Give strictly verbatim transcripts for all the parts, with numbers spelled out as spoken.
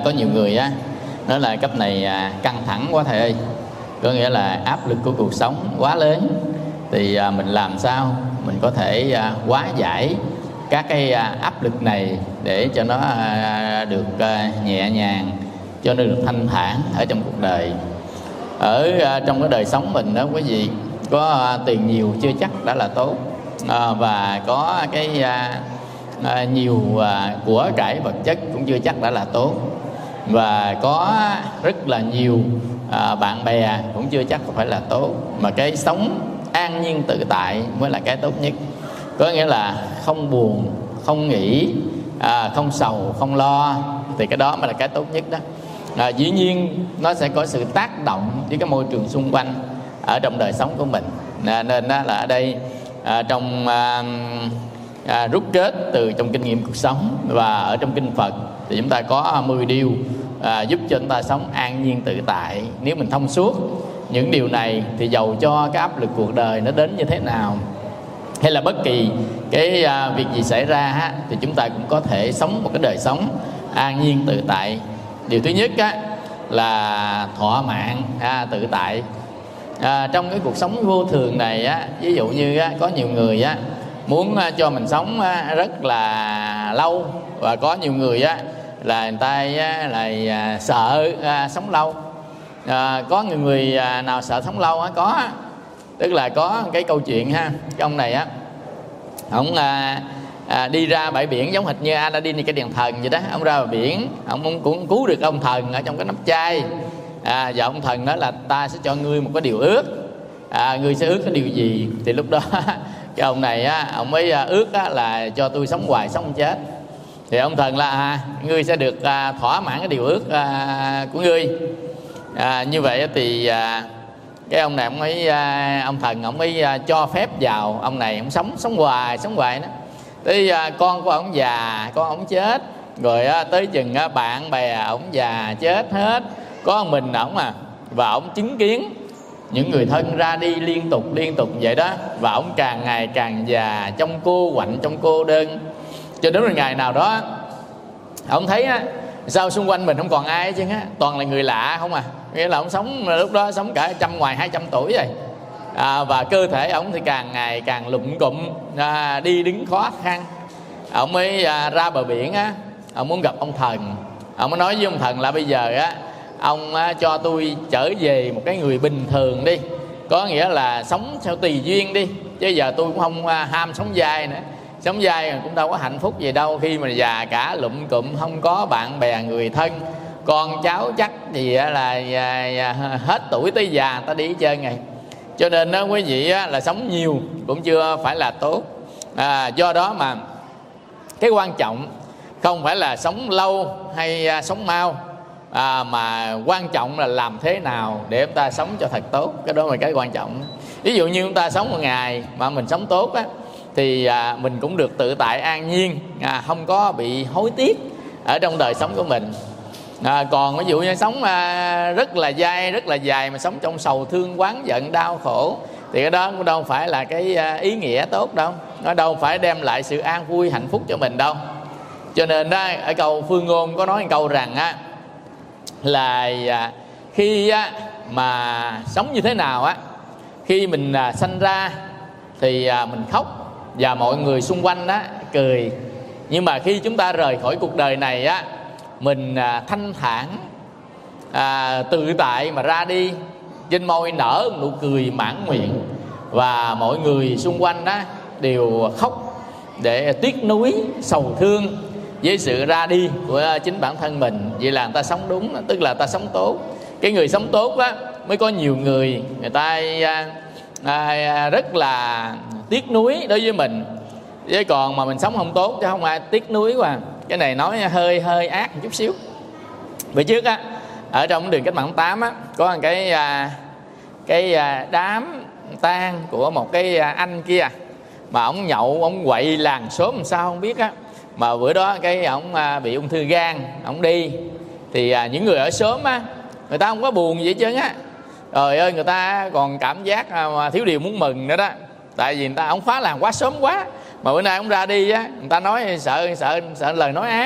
có nhiều người á nói là cấp này à, căng thẳng quá thầy ơi, có nghĩa là áp lực của cuộc sống quá lớn, thì à, mình làm sao mình có thể à, hóa giải các cái à, áp lực này để cho nó à, được à, nhẹ nhàng, cho nó được thanh thản ở trong cuộc đời. Ở à, trong cái đời sống mình đó quý vị, có à, tiền nhiều chưa chắc đã là tốt, à, và có cái à, à, nhiều à, của cải vật chất cũng chưa chắc đã là tốt, và có rất là nhiều à, bạn bè cũng chưa chắc phải là tốt, mà cái sống an nhiên tự tại mới là cái tốt nhất. Có nghĩa là không buồn, không nghĩ, à, không sầu, không lo, thì cái đó mới là cái tốt nhất đó. À, dĩ nhiên nó sẽ có sự tác động với cái môi trường xung quanh ở trong đời sống của mình, à, nên đó là ở đây à, trong à, à, rút kết từ trong kinh nghiệm cuộc sống và ở trong kinh Phật thì chúng ta có mười điều à, giúp cho chúng ta sống an nhiên tự tại. Nếu mình thông suốt những điều này thì dầu cho cái áp lực cuộc đời nó đến như thế nào, hay là bất kỳ cái à, việc gì xảy ra ha, thì chúng ta cũng có thể sống một cái đời sống an nhiên tự tại. Điều thứ nhất á, là thọ mạng à, tự tại. À, trong cái cuộc sống vô thường này á, ví dụ như á, có nhiều người á, muốn à, cho mình sống á, rất là lâu, và có nhiều người á, là người ta á, là à, sợ à, sống lâu. À, có người, người à, nào sợ sống lâu á, có tức là có cái câu chuyện ha, cái ông này á, ông à, à, đi ra bãi biển giống hệt như Aladdin cái đèn thần vậy đó. Ông ra bãi biển, ông cũng cứu được ông thần ở trong cái nắp chai, à, và ông thần nói là ta sẽ cho ngươi một cái điều ước, à, ngươi sẽ ước cái điều gì, thì lúc đó cái ông này á, ông mới ước á, là cho tôi sống hoài sống không chết. Thì ông thần là à, ngươi sẽ được à, thỏa mãn cái điều ước à, của ngươi. À, như vậy thì à, cái ông này ông ấy à, ông thần ông ấy à, cho phép vào ông này, ông sống sống hoài sống hoài đó. Tới à, con của ông già, con ông chết rồi á, tới chừng á, bạn bè ông già chết hết, có mình ổng à, và ông chứng kiến những người thân ra đi liên tục liên tục vậy đó, và ông càng ngày càng già trong cô quạnh, trong cô đơn, cho đến một ngày nào đó ông thấy á, sao xung quanh mình không còn ai chứ á, toàn là người lạ không à. Nghĩa là ông sống lúc đó sống cả trăm ngoài hai trăm tuổi rồi, à, và cơ thể ông thì càng ngày càng lụm cụm, à, đi đứng khó khăn. Ông mới à, ra bờ biển á, ông muốn gặp ông thần. Ông mới nói với ông thần là bây giờ á, ông á, cho tôi trở về một cái người bình thường đi, có nghĩa là sống theo tùy duyên đi, chứ giờ tôi cũng không à, ham sống dai nữa. Sống dai cũng đâu có hạnh phúc gì đâu, khi mà già cả lụm cụm, không có bạn bè người thân, con cháu chắc gì là hết tuổi tới già ta đi hết trơn ngày. Cho nên đó quý vị á, là sống nhiều cũng chưa phải là tốt, à, do đó mà cái quan trọng không phải là sống lâu hay sống mau, à, mà quan trọng là làm thế nào để chúng ta sống cho thật tốt. Cái đó là cái quan trọng. Ví dụ như chúng ta sống một ngày mà mình sống tốt á, thì à, mình cũng được tự tại an nhiên, à, không có bị hối tiếc ở trong đời sống của mình. À, còn ví dụ như sống à, rất là dai, rất là dài, mà sống trong sầu thương, oán giận, đau khổ, thì cái đó cũng đâu phải là cái à, ý nghĩa tốt đâu, nó đâu phải đem lại sự an vui hạnh phúc cho mình đâu. Cho nên đó, ở câu Phương Ngôn có nói một câu rằng á, là à, khi á, mà sống như thế nào á, khi mình à, sanh ra thì à, mình khóc và mọi người xung quanh á cười, nhưng mà khi chúng ta rời khỏi cuộc đời này á, mình à, thanh thản, à, tự tại mà ra đi, trên môi nở nụ cười mãn nguyện, và mọi người xung quanh á đều khóc để tiếc nuối, sầu thương với sự ra đi của chính bản thân mình. Vậy là người ta sống đúng, tức là người ta sống tốt. Cái người sống tốt á mới có nhiều người, người ta à, à, rất là tiếc nuối đối với mình. Chứ còn mà mình sống không tốt chứ không ai tiếc nuối qua. Cái này nói hơi hơi ác một chút xíu. Bữa trước á, ở trong đường Cách Mạng tám á, có một cái cái đám tang của một cái anh kia, mà ổng nhậu, ổng quậy làng xóm làm sao không biết á, mà bữa đó cái ổng bị ung thư gan, ổng đi thì những người ở xóm á, người ta không có buồn gì hết trơn á. Trời ơi, người ta còn cảm giác mà thiếu điều muốn mừng nữa đó. Tại vì người ta ổng phá làng quá sớm quá, mà bữa nay ổng ra đi á, người ta nói sợ sợ sợ lời nói ác,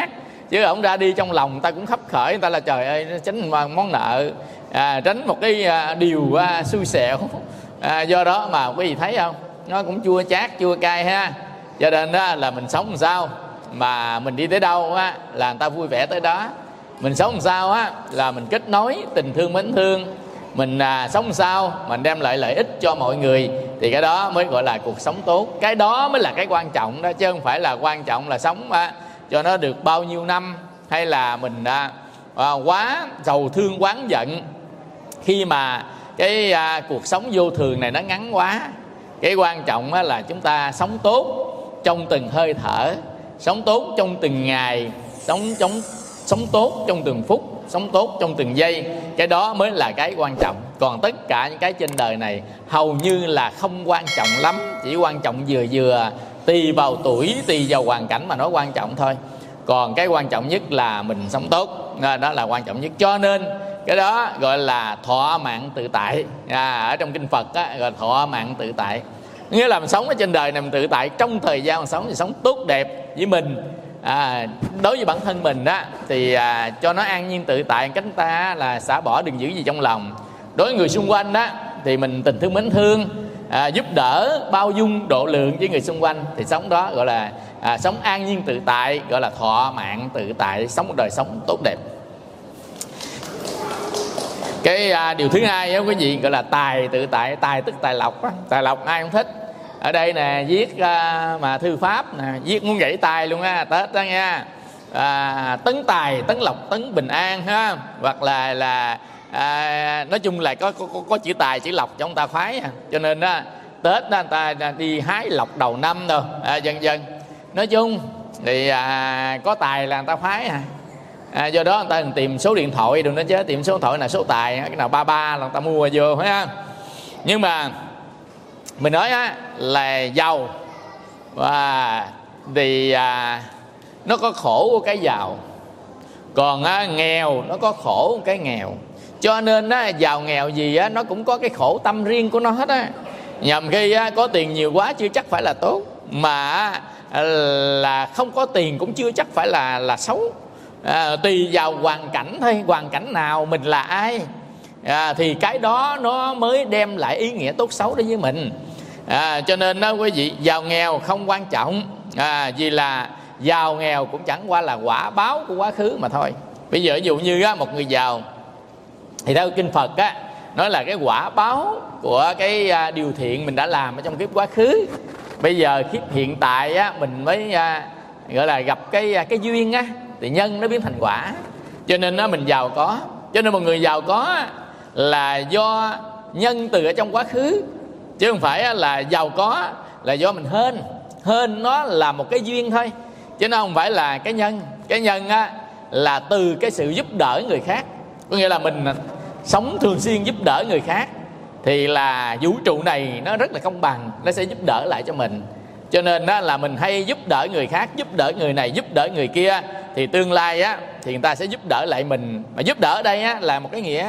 chứ không ra đi trong lòng người ta cũng khấp khởi, người ta là trời ơi tránh món nợ, à, tránh một cái à, điều à, xui xẻo. À, do đó mà quý vị thấy không, nó cũng chua chát chua cay ha. Cho nên đó là mình sống làm sao mà mình đi tới đâu á là người ta vui vẻ tới đó. Mình sống làm sao á là mình kết nối tình thương mến thương. Mình à, sống làm sao mình đem lại lợi ích cho mọi người, thì cái đó mới gọi là cuộc sống tốt. Cái đó mới là cái quan trọng đó, chứ không phải là quan trọng là sống à, cho nó được bao nhiêu năm, hay là mình à, à, quá giàu thương quán giận khi mà cái à, cuộc sống vô thường này nó ngắn quá. Cái quan trọng á, là chúng ta sống tốt trong từng hơi thở, sống tốt trong từng ngày, sống chống sống tốt trong từng phút, sống tốt trong từng giây. Cái đó mới là cái quan trọng. Còn tất cả những cái trên đời này hầu như là không quan trọng lắm, chỉ quan trọng vừa vừa, tùy vào tuổi, tùy vào hoàn cảnh mà nó quan trọng thôi. Còn cái quan trọng nhất là mình sống tốt, đó là quan trọng nhất. Cho nên cái đó gọi là thọ mạng tự tại. À, ở trong kinh Phật á, gọi là thọ mạng tự tại, nghĩa là mình sống ở trên đời này mình tự tại. Trong thời gian mình sống thì sống tốt đẹp với mình, à, đối với bản thân mình đó thì à, cho nó an nhiên tự tại. Cánh ta là xả bỏ, đừng giữ gì trong lòng. Đối với người xung quanh đó thì mình tình thương mến thương, à, giúp đỡ, bao dung, độ lượng với người xung quanh, thì sống đó gọi là à, sống an nhiên tự tại, gọi là thọ mạng tự tại, sống một đời sống tốt đẹp. Cái à, điều thứ hai đó quý vị, gọi là tài tự tại. Tài tức tài lộc á. Tài lộc ai không thích. Ở đây nè viết à, mà thư pháp nè, viết muốn gãy tay luôn á, Tết đó nha. À, tấn tài, tấn lộc, tấn bình an ha. Hoặc là là à, nói chung là có, có có chữ tài chữ lộc cho ông ta khoái à. Cho nên đó Tết đó người ta đi hái lộc đầu năm đâu, à, dần dần. Nói chung thì à, có tài là người ta khoái à. À, do đó người ta tìm số điện thoại đừng nói chứ, tìm số điện thoại là số tài, cái nào ba ba là người ta mua vô ha. Nhưng mà mình nói á, là giàu và thì à, nó có khổ của cái giàu, còn á, nghèo nó có khổ của cái nghèo. Cho nên á, giàu nghèo gì á, nó cũng có cái khổ tâm riêng của nó hết á. Nhầm khi á, có tiền nhiều quá chưa chắc phải là tốt, mà là không có tiền cũng chưa chắc phải là là xấu. À, tùy vào hoàn cảnh thôi. Hoàn cảnh nào mình là ai à, thì cái đó nó mới đem lại ý nghĩa tốt xấu đối với mình. À, cho nên đó quý vị, giàu nghèo không quan trọng, à, vì là giàu nghèo cũng chẳng qua là quả báo của quá khứ mà thôi. Bây giờ ví dụ như á, một người giàu thì theo kinh Phật á, nói là cái quả báo của cái à, điều thiện mình đã làm ở trong kiếp quá khứ. Bây giờ kiếp hiện tại á, mình mới à, gọi là gặp cái cái duyên á, thì nhân nó biến thành quả. Cho nên á, mình giàu có. Cho nên một người giàu có là do nhân từ ở trong quá khứ, chứ không phải là giàu có là do mình hên. Hên nó là một cái duyên thôi, chứ nó không phải là cái nhân. Cái nhân á, là từ cái sự giúp đỡ người khác. Có nghĩa là mình sống thường xuyên giúp đỡ người khác, thì là vũ trụ này nó rất là công bằng, nó sẽ giúp đỡ lại cho mình. Cho nên đó là mình hay giúp đỡ người khác, giúp đỡ người này, giúp đỡ người kia, thì tương lai á, thì người ta sẽ giúp đỡ lại mình. Mà giúp đỡ ở đây á, là một cái nghĩa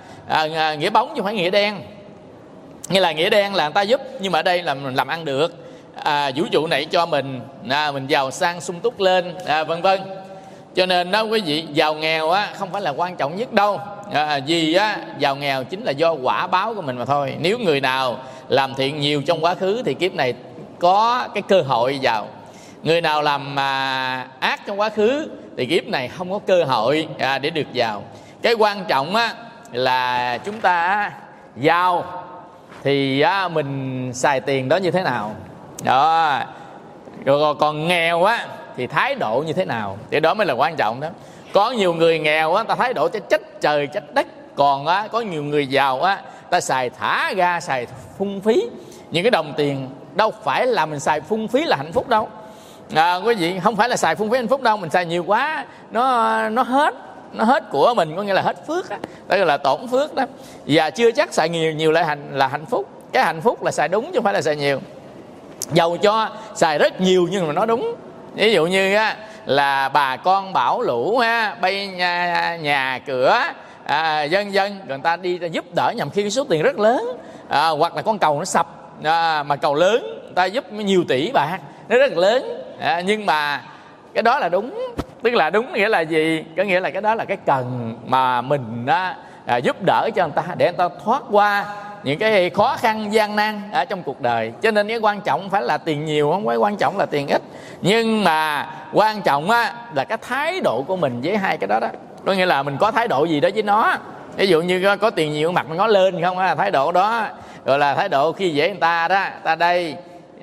à, nghĩa bóng chứ không phải nghĩa đen. Như là nghĩa đen là người ta giúp, nhưng mà ở đây là mình làm ăn được, à, vũ trụ này cho mình, à, mình giàu sang sung túc lên, à, vân vân. Cho nên đó quý vị, giàu nghèo á, không phải là quan trọng nhất đâu, à, vì á, giàu nghèo chính là do quả báo của mình mà thôi. Nếu người nào làm thiện nhiều trong quá khứ thì kiếp này có cái cơ hội giàu. Người nào làm à, ác trong quá khứ thì kiếp này không có cơ hội à, để được giàu. Cái quan trọng á, là chúng ta á, giàu thì á, mình xài tiền đó như thế nào đó. Rồi còn nghèo á thì thái độ như thế nào, thì đó mới là quan trọng đó. Có nhiều người nghèo á, ta thái độ trách trời trách đất. Còn á, có nhiều người giàu á, ta xài thả ga, xài phung phí. Những cái đồng tiền đâu phải là mình xài phung phí là hạnh phúc đâu, à, quý vị. Không phải là xài phung phí hạnh phúc đâu. Mình xài nhiều quá nó nó hết nó hết của mình, có nghĩa là hết phước á, đó là tổn phước đó. Và chưa chắc xài nhiều nhiều lại hạnh là hạnh phúc. Cái hạnh phúc là xài đúng chứ không phải là xài nhiều. Dầu cho xài rất nhiều nhưng mà nó đúng. Ví dụ như á, là bà con bảo lũ ha, bay nhà, nhà cửa à, dân dân người ta đi ta giúp đỡ nhằm khi cái số tiền rất lớn, à, hoặc là con cầu nó sập, à, mà cầu lớn người ta giúp nhiều tỷ bạc, nó rất là lớn, à, nhưng mà cái đó là đúng. Tức là đúng nghĩa là gì? Có nghĩa là cái đó là cái cần mà mình á, à, giúp đỡ cho người ta để người ta thoát qua những cái khó khăn gian nan ở trong cuộc đời. Cho nên cái quan trọng không phải là tiền nhiều, không phải quan trọng là tiền ít, nhưng mà quan trọng á, là cái thái độ của mình với hai cái đó đó. Có nghĩa là mình có thái độ gì đó với nó. Ví dụ như có, có tiền nhiều mặt nó lên không á, thái độ đó gọi là thái độ khi dễ người ta đó. Ta đây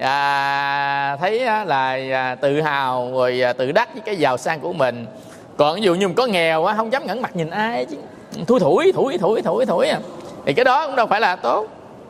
à, thấy là à, tự hào rồi à, tự đắc với cái giàu sang của mình. Còn ví dụ như mình có nghèo á, không dám ngẩng mặt nhìn ai chứ, thui thủi thủi thủi thủi thủi à, thì cái đó cũng đâu phải là tốt.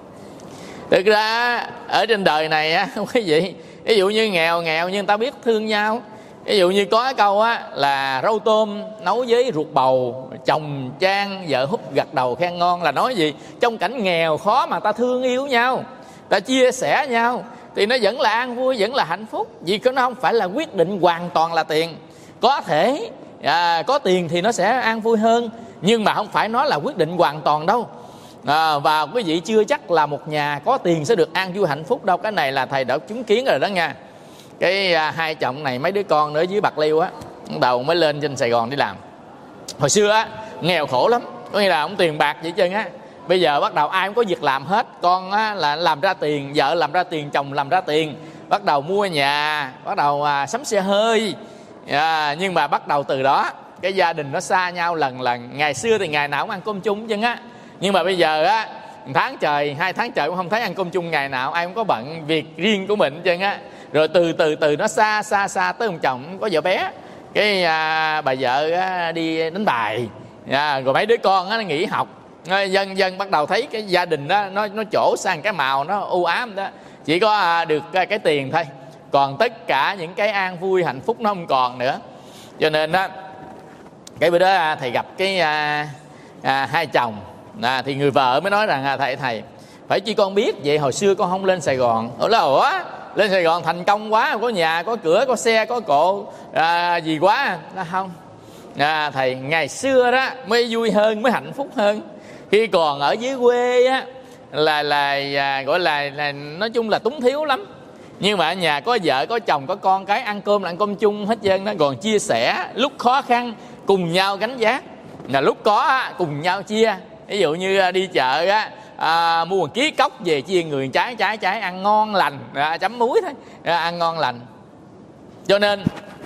Thực ra ở trên đời này á, quý vị, ví dụ như nghèo nghèo nhưng người ta biết thương nhau. Ví dụ như có cái câu á là rau tôm nấu với ruột bầu, chồng chan vợ húp gật đầu khen ngon, là nói gì? Trong cảnh nghèo khó mà ta thương yêu nhau, ta chia sẻ nhau thì nó vẫn là an vui, vẫn là hạnh phúc. Vì nó không phải là quyết định hoàn toàn là tiền. Có thể à, có tiền thì nó sẽ an vui hơn, nhưng mà không phải nó là quyết định hoàn toàn đâu. À, và quý vị chưa chắc là một nhà có tiền sẽ được an vui hạnh phúc đâu. Cái này là thầy đã chứng kiến rồi đó nha. Cái à, hai chồng này mấy đứa con nữa dưới Bạc Liêu á, đầu mới lên trên Sài Gòn đi làm. Hồi xưa á nghèo khổ lắm, có nghĩa là không tiền bạc vậy trơn á. Bây giờ bắt đầu ai cũng có việc làm hết. Con á là làm ra tiền, vợ làm ra tiền, chồng làm ra tiền, bắt đầu mua nhà, bắt đầu à, sắm xe hơi. À, nhưng mà bắt đầu từ đó cái gia đình nó xa nhau lần lần. Ngày xưa thì ngày nào cũng ăn cơm chung chân á, nhưng mà bây giờ á tháng trời, hai tháng trời cũng không thấy ăn cơm chung ngày nào. Ai cũng có bận việc riêng của mình chân á. Rồi từ từ từ nó xa xa xa tới ông chồng có vợ bé, cái à, bà vợ á, đi đánh bài, à, rồi mấy đứa con á, nó nghỉ học. Dần dần bắt đầu thấy cái gia đình đó nó nó trổ sang cái màu nó u ám đó, chỉ có à, được cái, cái tiền thôi, còn tất cả những cái an vui hạnh phúc nó không còn nữa. Cho nên đó cái bữa đó thầy gặp cái à, à, hai chồng à, thì người vợ mới nói rằng à, thầy thầy phải chi con biết vậy hồi xưa con không lên Sài Gòn. Ủa là ủa lên Sài Gòn thành công quá, có nhà có cửa có xe có cộ à, gì quá. Nó không à, thầy ngày xưa đó mới vui hơn, mới hạnh phúc hơn. Khi còn ở dưới quê á là là à, gọi là, là nói chung là túng thiếu lắm, nhưng mà ở nhà có vợ có chồng có con cái, ăn cơm là ăn cơm chung hết trơn đó. Còn chia sẻ lúc khó khăn cùng nhau gánh vác, là lúc có á, cùng nhau chia. Ví dụ như đi chợ á à, mua một ký cốc về chia người trái trái trái ăn ngon lành, à, chấm muối thôi, à, ăn ngon lành. Cho nên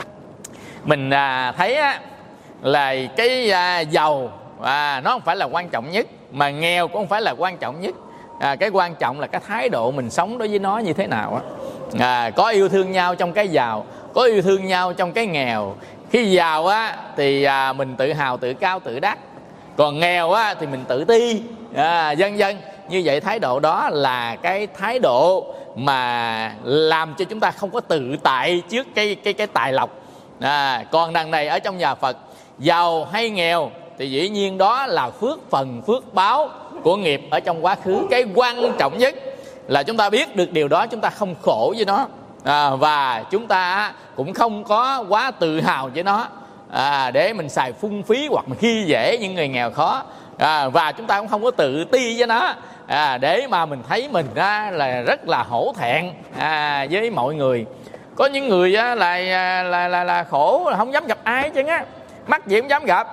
mình à, thấy á, là cái à, giàu à, nó không phải là quan trọng nhất, mà nghèo cũng không phải là quan trọng nhất. À, cái quan trọng là cái thái độ mình sống đối với nó như thế nào á. À, có yêu thương nhau trong cái giàu, có yêu thương nhau trong cái nghèo. Khi giàu á thì à, mình tự hào tự cao tự đắc, còn nghèo á thì mình tự ti, à, vân vân. Như vậy thái độ đó là cái thái độ mà làm cho chúng ta không có tự tại trước cái cái cái tài lộc. À, còn đằng này ở trong nhà Phật, giàu hay nghèo thì dĩ nhiên đó là phước phần phước báo của nghiệp ở trong quá khứ. Cái quan trọng nhất là chúng ta biết được điều đó, chúng ta không khổ với nó, à, và chúng ta cũng không có quá tự hào với nó, à, để mình xài phung phí hoặc mình khi dễ những người nghèo khó, à, và chúng ta cũng không có tự ti với nó, à, để mà mình thấy mình á, là rất là hổ thẹn à, với mọi người. Có những người á, là, là, là, là khổ là không dám gặp ai chứ á, mắc gì cũng dám gặp.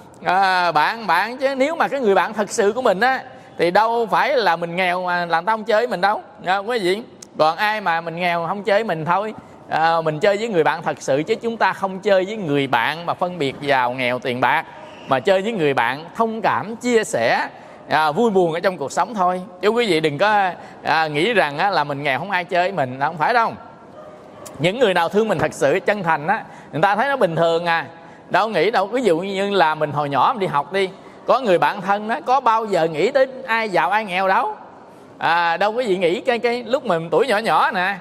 À, bạn bạn chứ nếu mà cái người bạn thật sự của mình á thì đâu phải là mình nghèo mà làm tao không chơi với mình đâu, à, quý vị. Còn ai mà mình nghèo không chơi với mình thôi, à, mình chơi với người bạn thật sự, chứ chúng ta không chơi với người bạn mà phân biệt giàu nghèo tiền bạc, mà chơi với người bạn thông cảm chia sẻ, à, vui buồn ở trong cuộc sống thôi. Chứ quý vị đừng có à, nghĩ rằng á, là mình nghèo không ai chơi với mình, là không phải đâu. Những người nào thương mình thật sự chân thành á, người ta thấy nó bình thường à, đâu nghĩ đâu. Ví dụ như là mình hồi nhỏ mình đi học đi, có người bạn thân đó, có bao giờ nghĩ tới ai giàu ai nghèo đâu, à, đâu có gì nghĩ cái cái lúc mình tuổi nhỏ nhỏ nè,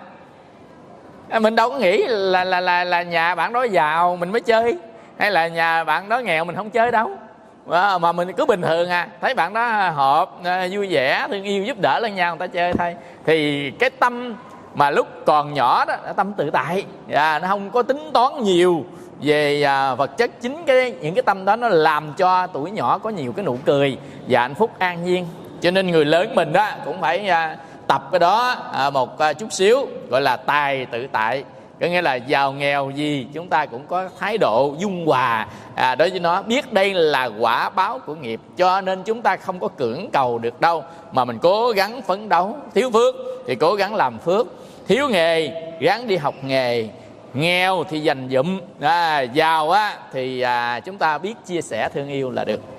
mình đâu có nghĩ là là là là nhà bạn đó giàu mình mới chơi, hay là nhà bạn đó nghèo mình không chơi đâu, à, mà mình cứ bình thường à, thấy bạn đó hợp, vui vẻ thương yêu giúp đỡ lẫn nhau, người ta chơi thôi. Thì cái tâm mà lúc còn nhỏ đó, tâm tự tại, à, nó không có tính toán nhiều về à, vật chất. Chính cái những cái tâm đó nó làm cho tuổi nhỏ có nhiều cái nụ cười và hạnh phúc an nhiên. Cho nên người lớn mình đó cũng phải à, tập cái đó à, một à, chút xíu, gọi là tài tự tại. Có nghĩa là giàu nghèo gì chúng ta cũng có thái độ dung hòa à, đối với nó, biết đây là quả báo của nghiệp, cho nên chúng ta không có cưỡng cầu được đâu, mà mình cố gắng phấn đấu. Thiếu phước thì cố gắng làm phước, thiếu nghề ráng đi học nghề, nghèo thì dành dụm, à, giàu á thì à, chúng ta biết chia sẻ thương yêu là được.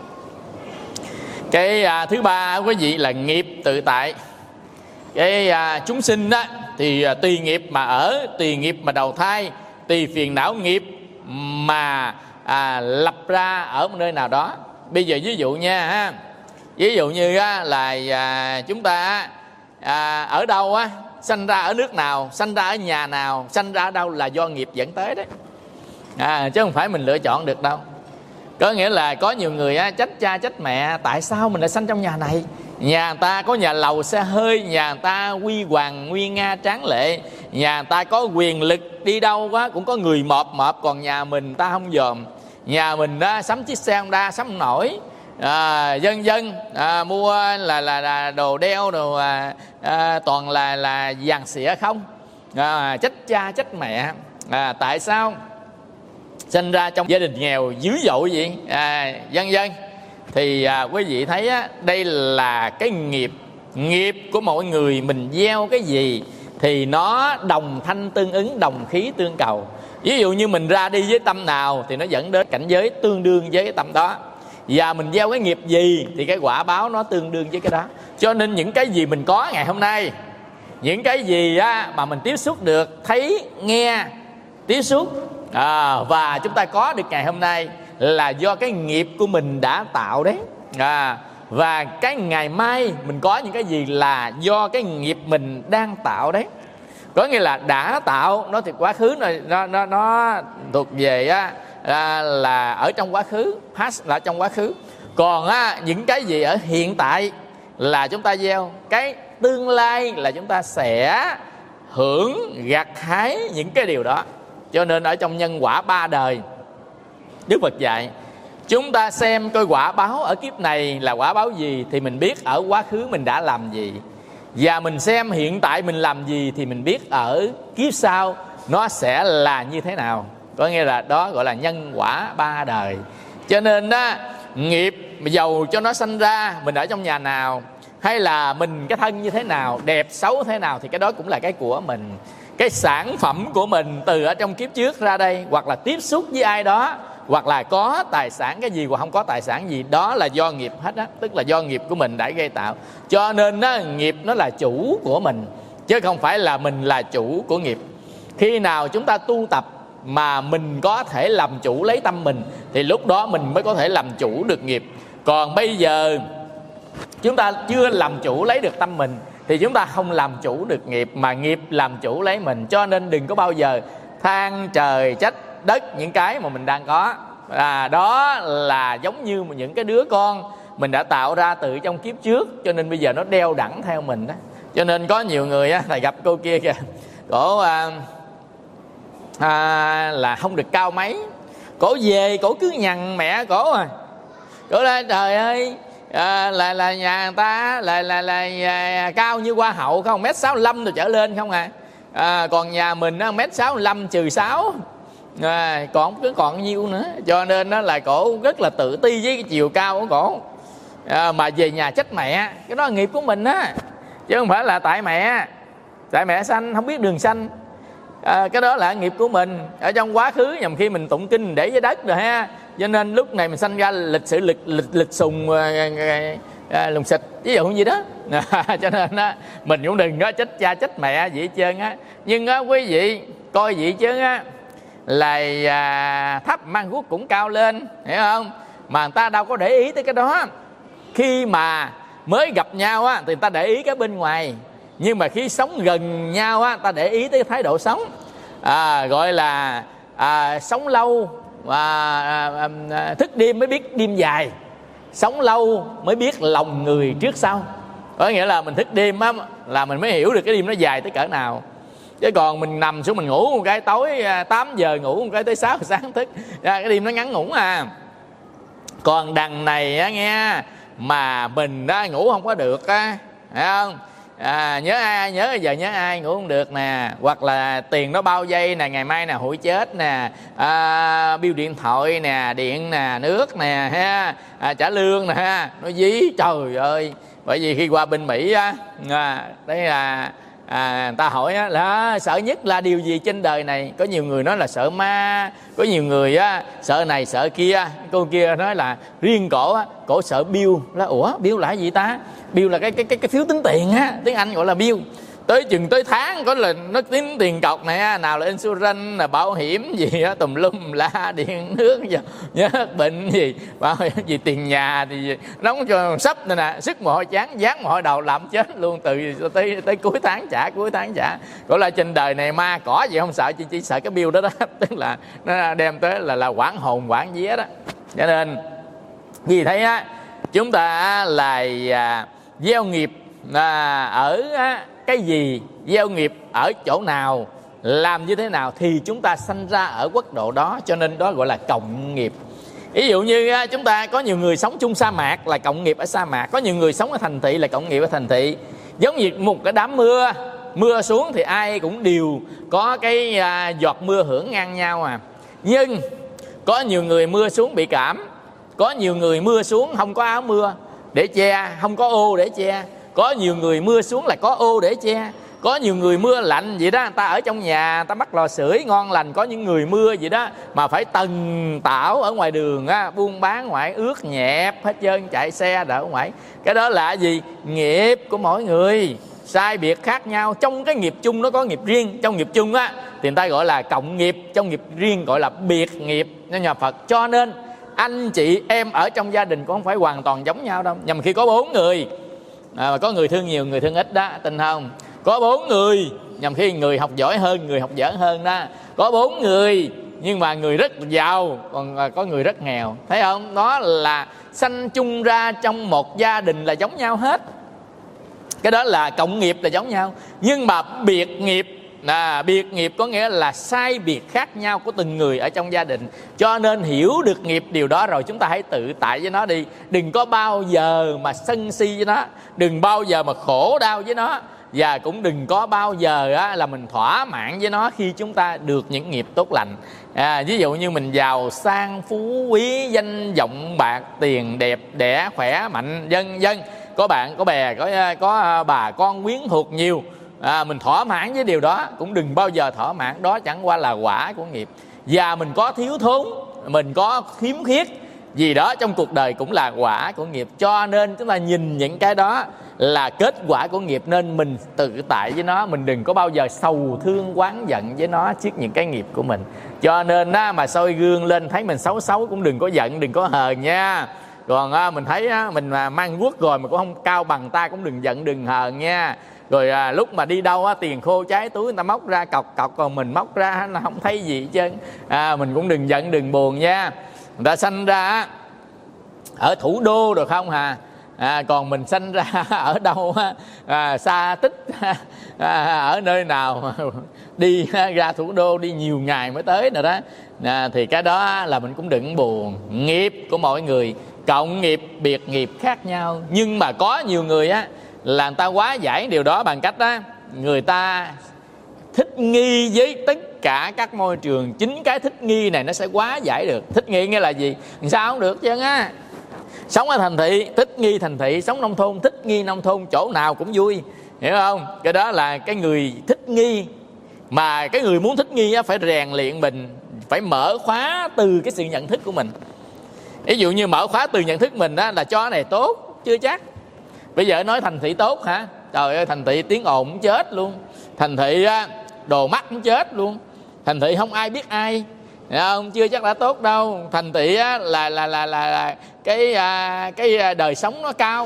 Cái à, thứ ba quý vị là nghiệp tự tại. Cái à, chúng sinh đó thì à, tùy nghiệp mà ở, tùy nghiệp mà đầu thai, tùy phiền não nghiệp mà à, lập ra ở một nơi nào đó. Bây giờ ví dụ nha ha, ví dụ như á, là à, chúng ta à, ở đâu á, sanh ra ở nước nào, sanh ra ở nhà nào, sanh ra ở đâu là do nghiệp dẫn tới đấy, à, chứ không phải mình lựa chọn được đâu. Có nghĩa là có nhiều người á, trách cha trách mẹ, tại sao mình lại sanh trong nhà này, nhà người ta có nhà lầu xe hơi, nhà người ta huy hoàng nguy nga tráng lệ, nhà người ta có quyền lực, đi đâu quá cũng có người mọp mọp, còn nhà mình ta không dòm. Nhà mình đó sắm chiếc xe Honda sắm nổi, à, dân dân à, mua là, là là đồ đeo đồ à, à, toàn là là vàng xịa không, à, trách cha trách mẹ, à, tại sao sinh ra trong gia đình nghèo dữ dội vậy, à, dân dân. Thì à, quý vị thấy á, đây là cái nghiệp nghiệp của mọi người, mình gieo cái gì thì nó đồng thanh tương ứng, đồng khí tương cầu. Ví dụ như mình ra đi với tâm nào thì nó dẫn đến cảnh giới tương đương với cái tâm đó, và mình gieo cái nghiệp gì thì cái quả báo nó tương đương với cái đó. Cho nên những cái gì mình có ngày hôm nay, những cái gì á, mà mình tiếp xúc được, thấy, nghe, tiếp xúc à, và chúng ta có được ngày hôm nay là do cái nghiệp của mình đã tạo đấy, à, và cái ngày mai mình có những cái gì là do cái nghiệp mình đang tạo đấy. Có nghĩa là đã tạo nó thì quá khứ này nó nó nó thuộc về á, là, là ở trong quá khứ, past là trong quá khứ. Còn á, những cái gì ở hiện tại là chúng ta gieo, cái tương lai là chúng ta sẽ hưởng gặt hái những cái điều đó. Cho nên ở trong nhân quả ba đời, Đức Phật dạy chúng ta xem coi quả báo ở kiếp này là quả báo gì thì mình biết ở quá khứ mình đã làm gì, và mình xem hiện tại mình làm gì thì mình biết ở kiếp sau nó sẽ là như thế nào. Có nghĩa là đó gọi là nhân quả ba đời. Cho nên đó, nghiệp dầu cho nó sanh ra mình ở trong nhà nào, hay là mình cái thân như thế nào, đẹp xấu thế nào, thì cái đó cũng là cái của mình. Cái sản phẩm của mình từ ở trong kiếp trước ra đây, hoặc là tiếp xúc với ai đó, hoặc là có tài sản cái gì hoặc không có tài sản gì, đó là do nghiệp hết á, tức là do nghiệp của mình đã gây tạo. Cho nên đó, nghiệp nó là chủ của mình, chứ không phải là mình là chủ của nghiệp. Khi nào chúng ta tu tập mà mình có thể làm chủ lấy tâm mình thì lúc đó mình mới có thể làm chủ được nghiệp. Còn bây giờ chúng ta chưa làm chủ lấy được tâm mình thì chúng ta không làm chủ được nghiệp, mà nghiệp làm chủ lấy mình. Cho nên đừng có bao giờ than trời trách đất những cái mà mình đang có, à, đó là giống như những cái đứa con mình đã tạo ra từ trong kiếp trước, cho nên bây giờ nó đeo đẳng theo mình đó. Cho nên có nhiều người á, thầy gặp cô kia kìa, cổ à, à, là không được cao mấy, cổ về cổ cứ nhằn mẹ cổ à, cổ nói trời ơi, à, là là nhà người ta là là là, là cao như hoa hậu không, mét sáu mươi lăm rồi trở lên không à, à còn nhà mình á mét sáu mươi lăm trừ sáu, à, còn cứ còn nhiêu nữa. Cho nên đó là cổ rất là tự ti với cái chiều cao của cổ, à, mà về nhà trách mẹ, cái đó là nghiệp của mình á, chứ không phải là tại mẹ tại mẹ sanh không biết đường sanh, à, cái đó là nghiệp của mình. Ở trong quá khứ nhằm khi mình tụng kinh để dưới đất rồi ha, cho nên lúc này mình sanh ra lịch sử lịch lịch lịch sùng à, à, lùng xịt ví dụ như đó. Cho nên á, mình cũng đừng có trách cha trách mẹ gì hết trơn á. Nhưng á, quý vị coi vậy chứ á, là à, thấp mang guốc cũng cao lên, hiểu không? Mà người ta đâu có để ý tới cái đó. Khi mà mới gặp nhau á, thì người ta để ý cái bên ngoài, nhưng mà khi sống gần nhau á, người ta để ý tới thái độ sống, à, gọi là à, sống lâu và à, à, thức đêm mới biết đêm dài, sống lâu mới biết lòng người trước sau. Có nghĩa là mình thức đêm á, là mình mới hiểu được cái đêm nó dài tới cỡ nào. Chứ còn mình nằm xuống mình ngủ một cái tối tám giờ ngủ một cái tới sáu giờ sáng thức, cái đêm nó ngắn ngủn à. Còn đằng này á nghe, mà mình á, ngủ không có được á, thấy không? À, nhớ ai, nhớ giờ nhớ ai ngủ không được nè, hoặc là tiền nó bao dây nè, ngày mai nè hụi chết nè, à, bill điện thoại nè, điện nè, nước nè ha, à, trả lương nè ha, nó dí trời ơi. Bởi vì khi qua bên Mỹ á, à, đấy là à, người ta hỏi á, là sợ nhất là điều gì trên đời này? Có nhiều người nói là sợ ma, có nhiều người á sợ này sợ kia, cô kia nói là riêng cổ á, cổ sợ bill. Là ủa bill là gì ta? Bill là cái cái cái cái phiếu tính tiền á, tiếng Anh gọi là bill. Tới chừng tới tháng có là nó tính tiền cọc này, nào là insurance, là bảo hiểm gì á, tùm lum la, điện nước, nhớ bệnh gì, bảo gì tiền nhà thì đóng cho sắp này nè, sức mồ hôi chán, dán mồ hôi đầu làm chết luôn, từ tới tới cuối tháng trả, cuối tháng trả. Gọi là trên đời này ma cỏ gì không sợ, chỉ, chỉ sợ cái bill đó đó, tức là nó đem tới là là quản hồn quản vía đó. Cho nên vì thấy á, chúng ta là à, gieo nghiệp à, ở á, cái gì, gieo nghiệp ở chỗ nào, làm như thế nào thì chúng ta sanh ra ở quốc độ đó. Cho nên đó gọi là cộng nghiệp. Ví dụ như chúng ta có nhiều người sống chung sa mạc là cộng nghiệp ở sa mạc, có nhiều người sống ở thành thị là cộng nghiệp ở thành thị. Giống như một cái đám mưa, mưa xuống thì ai cũng đều có cái giọt mưa hưởng ngang nhau à. Nhưng có nhiều người mưa xuống bị cảm, có nhiều người mưa xuống không có áo mưa để che, không có ô để che, có nhiều người mưa xuống là có ô để che, có nhiều người mưa lạnh vậy đó, người ta ở trong nhà người ta bắt lò sưởi ngon lành. Có những người mưa vậy đó mà phải tần tảo ở ngoài đường á, buôn bán ngoại ướt nhẹp hết trơn, chạy xe đỡ ngoại. Cái đó là gì? Nghiệp của mỗi người, sai biệt khác nhau. Trong cái nghiệp chung nó có nghiệp riêng, trong nghiệp chung á thì người ta gọi là cộng nghiệp, trong nghiệp riêng gọi là biệt nghiệp nên nhà Phật. Cho nên anh chị em ở trong gia đình cũng không phải hoàn toàn giống nhau đâu. Nhằm khi có bốn người à, có người thương nhiều, người thương ít đó, tin không? Có bốn người, nhằm khi người học giỏi hơn, người học dở hơn đó. Có bốn người nhưng mà người rất giàu, còn có người rất nghèo. Thấy không? Đó là sanh chung ra trong một gia đình là giống nhau hết. Cái đó là cộng nghiệp là giống nhau. Nhưng mà biệt nghiệp, à, biệt nghiệp có nghĩa là sai biệt khác nhau của từng người ở trong gia đình. Cho nên hiểu được nghiệp điều đó rồi chúng ta hãy tự tại với nó đi. Đừng có bao giờ mà sân si với nó, đừng bao giờ mà khổ đau với nó, và cũng đừng có bao giờ á, là mình thỏa mãn với nó khi chúng ta được những nghiệp tốt lành. À, ví dụ như mình giàu sang phú quý, danh vọng bạc tiền đẹp đẽ khỏe mạnh vân vân, có bạn có bè có có bà con quyến thuộc nhiều, à, mình thỏa mãn với điều đó, cũng đừng bao giờ thỏa mãn. Đó chẳng qua là quả của nghiệp. Và mình có thiếu thốn, mình có khiếm khuyết gì đó trong cuộc đời cũng là quả của nghiệp. Cho nên chúng ta nhìn những cái đó là kết quả của nghiệp, nên mình tự tại với nó. Mình đừng có bao giờ sầu thương oán giận với nó trước những cái nghiệp của mình. Cho nên á, mà soi gương lên thấy mình xấu xấu cũng đừng có giận, đừng có hờn nha. Còn á, mình thấy á, mình mà mang guốc rồi mà cũng không cao bằng ta cũng đừng giận, đừng hờn nha. Rồi à, lúc mà đi đâu á, tiền khô trái túi người ta móc ra cọc cọc, còn mình móc ra nó không thấy gì hết trơn. À, mình cũng đừng giận, đừng buồn nha. Người ta sanh ra á, ở thủ đô rồi không hà, à, còn mình sanh ra ở đâu à, xa tích à, ở nơi nào đi ra thủ đô đi nhiều ngày mới tới rồi đó, à, thì cái đó là mình cũng đừng buồn. Nghiệp của mỗi người, cộng nghiệp biệt nghiệp khác nhau. Nhưng mà có nhiều người á là người ta hóa giải điều đó bằng cách đó, người ta thích nghi với tất cả các môi trường. Chính cái thích nghi này nó sẽ hóa giải được. Thích nghi nghĩa là gì? Sao không được chứ á. Sống ở thành thị thích nghi thành thị, sống nông thôn thích nghi nông thôn, chỗ nào cũng vui, hiểu không? Cái đó là cái người thích nghi. Mà cái người muốn thích nghi á, phải rèn luyện mình, phải mở khóa từ cái sự nhận thức của mình. Ví dụ như mở khóa từ nhận thức mình á, là cho cái này tốt, chưa chắc. Bây giờ nói thành thị tốt hả? Trời ơi, thành thị tiếng ồn cũng chết luôn. Thành thị á, đồ mắc cũng chết luôn. Thành thị không ai biết ai, không? Chưa chắc đã tốt đâu. Thành thị á, là, là, là, là, là cái, à, cái đời sống nó cao,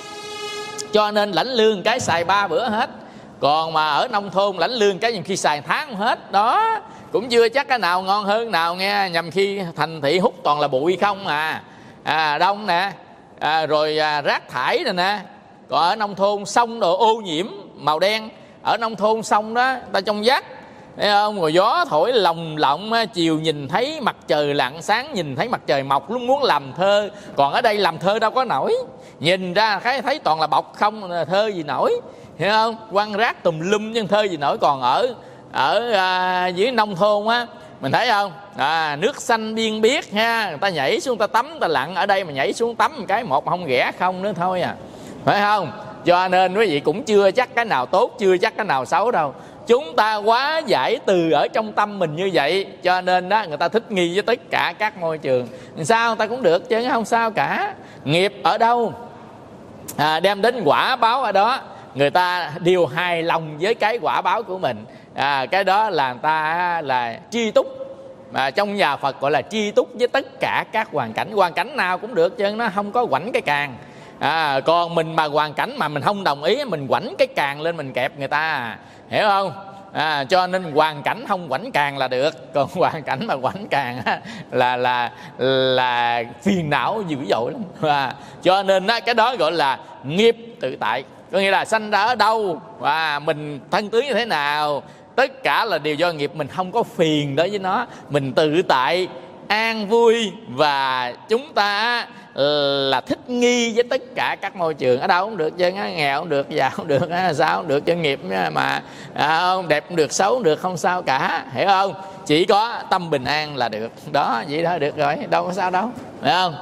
cho nên lãnh lương cái xài ba bữa hết. Còn mà ở nông thôn lãnh lương cái nhiều khi xài tháng không hết. Đó cũng chưa chắc cái nào ngon hơn nào nghe. Nhằm khi thành thị hút toàn là bụi không à, à đông nè, à, rồi à, rác thải rồi nè. Còn ở nông thôn sông đồ ô nhiễm màu đen. Ở nông thôn sông đó ta trong vắt, thấy không? Rồi gió thổi lồng lộng, chiều nhìn thấy mặt trời lặn, sáng nhìn thấy mặt trời mọc, lúc muốn làm thơ. Còn ở đây làm thơ đâu có nổi, nhìn ra thấy, thấy toàn là bọc không, thơ gì nổi. hiểu không? Quăng rác tùm lum chứ thơ gì nổi. Còn ở ở à, dưới nông thôn á, mình thấy không, à, nước xanh biên biếc ha, người ta nhảy xuống ta tắm ta lặn. Ở đây mà nhảy xuống tắm một cái một không ghẻ không nữa thôi à, phải không? Cho nên quý vị cũng chưa chắc cái nào tốt, chưa chắc cái nào xấu đâu. Chúng ta quá giải từ ở trong tâm mình như vậy, cho nên đó người ta thích nghi với tất cả các môi trường. Sao người ta cũng được chứ không sao cả. Nghiệp ở đâu à, đem đến quả báo ở đó, người ta đều hài lòng với cái quả báo của mình. à, Cái đó là người ta là tri túc, mà trong nhà Phật gọi là tri túc với tất cả các hoàn cảnh. Hoàn cảnh nào cũng được chứ nó không có quảnh cái càng. à, Còn mình mà hoàn cảnh mà mình không đồng ý, mình quảnh cái càng lên mình kẹp người ta, hiểu không? À, cho nên hoàn cảnh không quảnh càng là được. Còn hoàn cảnh mà quảnh càng á, là là là phiền não dữ dội lắm. à, Cho nên á, cái đó gọi là nghiệp tự tại. Có nghĩa là sanh ra ở đâu và mình thân tướng như thế nào, tất cả là đều do nghiệp. Mình không có phiền đối với nó, mình tự tại an vui, và chúng ta là thích nghi với tất cả các môi trường. Ở đâu cũng được chứ, nghèo cũng được, giàu cũng được, sao cũng được, cho nghiệp mà à, đẹp cũng được, xấu cũng được, không sao cả, hiểu không? Chỉ có tâm bình an là được. Đó, vậy đó được rồi, đâu có sao đâu, phải không?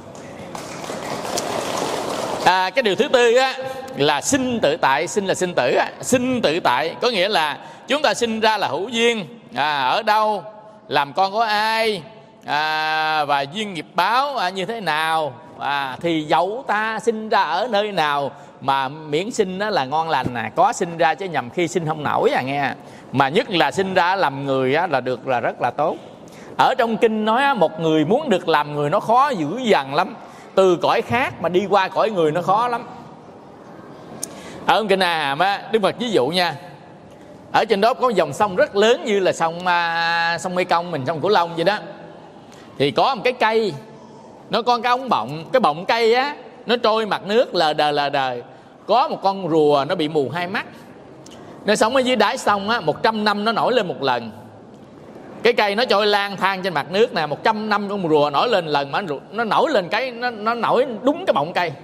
À, cái điều thứ tư á, là sinh tự tại. Sinh là sinh tử á. Sinh tự tại có nghĩa là chúng ta sinh ra là hữu duyên, à, ở đâu, làm con của ai, à, và duyên nghiệp báo à, như thế nào, à, thì dẫu ta sinh ra ở nơi nào mà miễn sinh đó là ngon lành nè. Có sinh ra chứ nhầm khi sinh không nổi à nghe. Mà nhất là sinh ra làm người á, là được là rất là tốt. Ở trong kinh nói á, một người muốn được làm người nó khó dữ dằn lắm. Từ cõi khác mà đi qua cõi người nó khó lắm. Ở trong kinh A Hàm á, Đức Phật ví dụ nha, ở trên đó có một dòng sông rất lớn như là sông à, sông Mê Công mình, sông Cửu Long vậy đó. Thì có một cái cây, nó có cái ống bọng, cái bọng cây á, nó trôi mặt nước lờ đờ lờ đờ. Có một con rùa nó bị mù hai mắt, nó sống ở dưới đáy sông á, một trăm năm nó nổi lên một lần. Cái cây nó trôi lang thang trên mặt nước nè, một trăm năm con rùa nổi lên lần, mà nó nổi lên cái nó, nó nổi đúng cái bọng cây.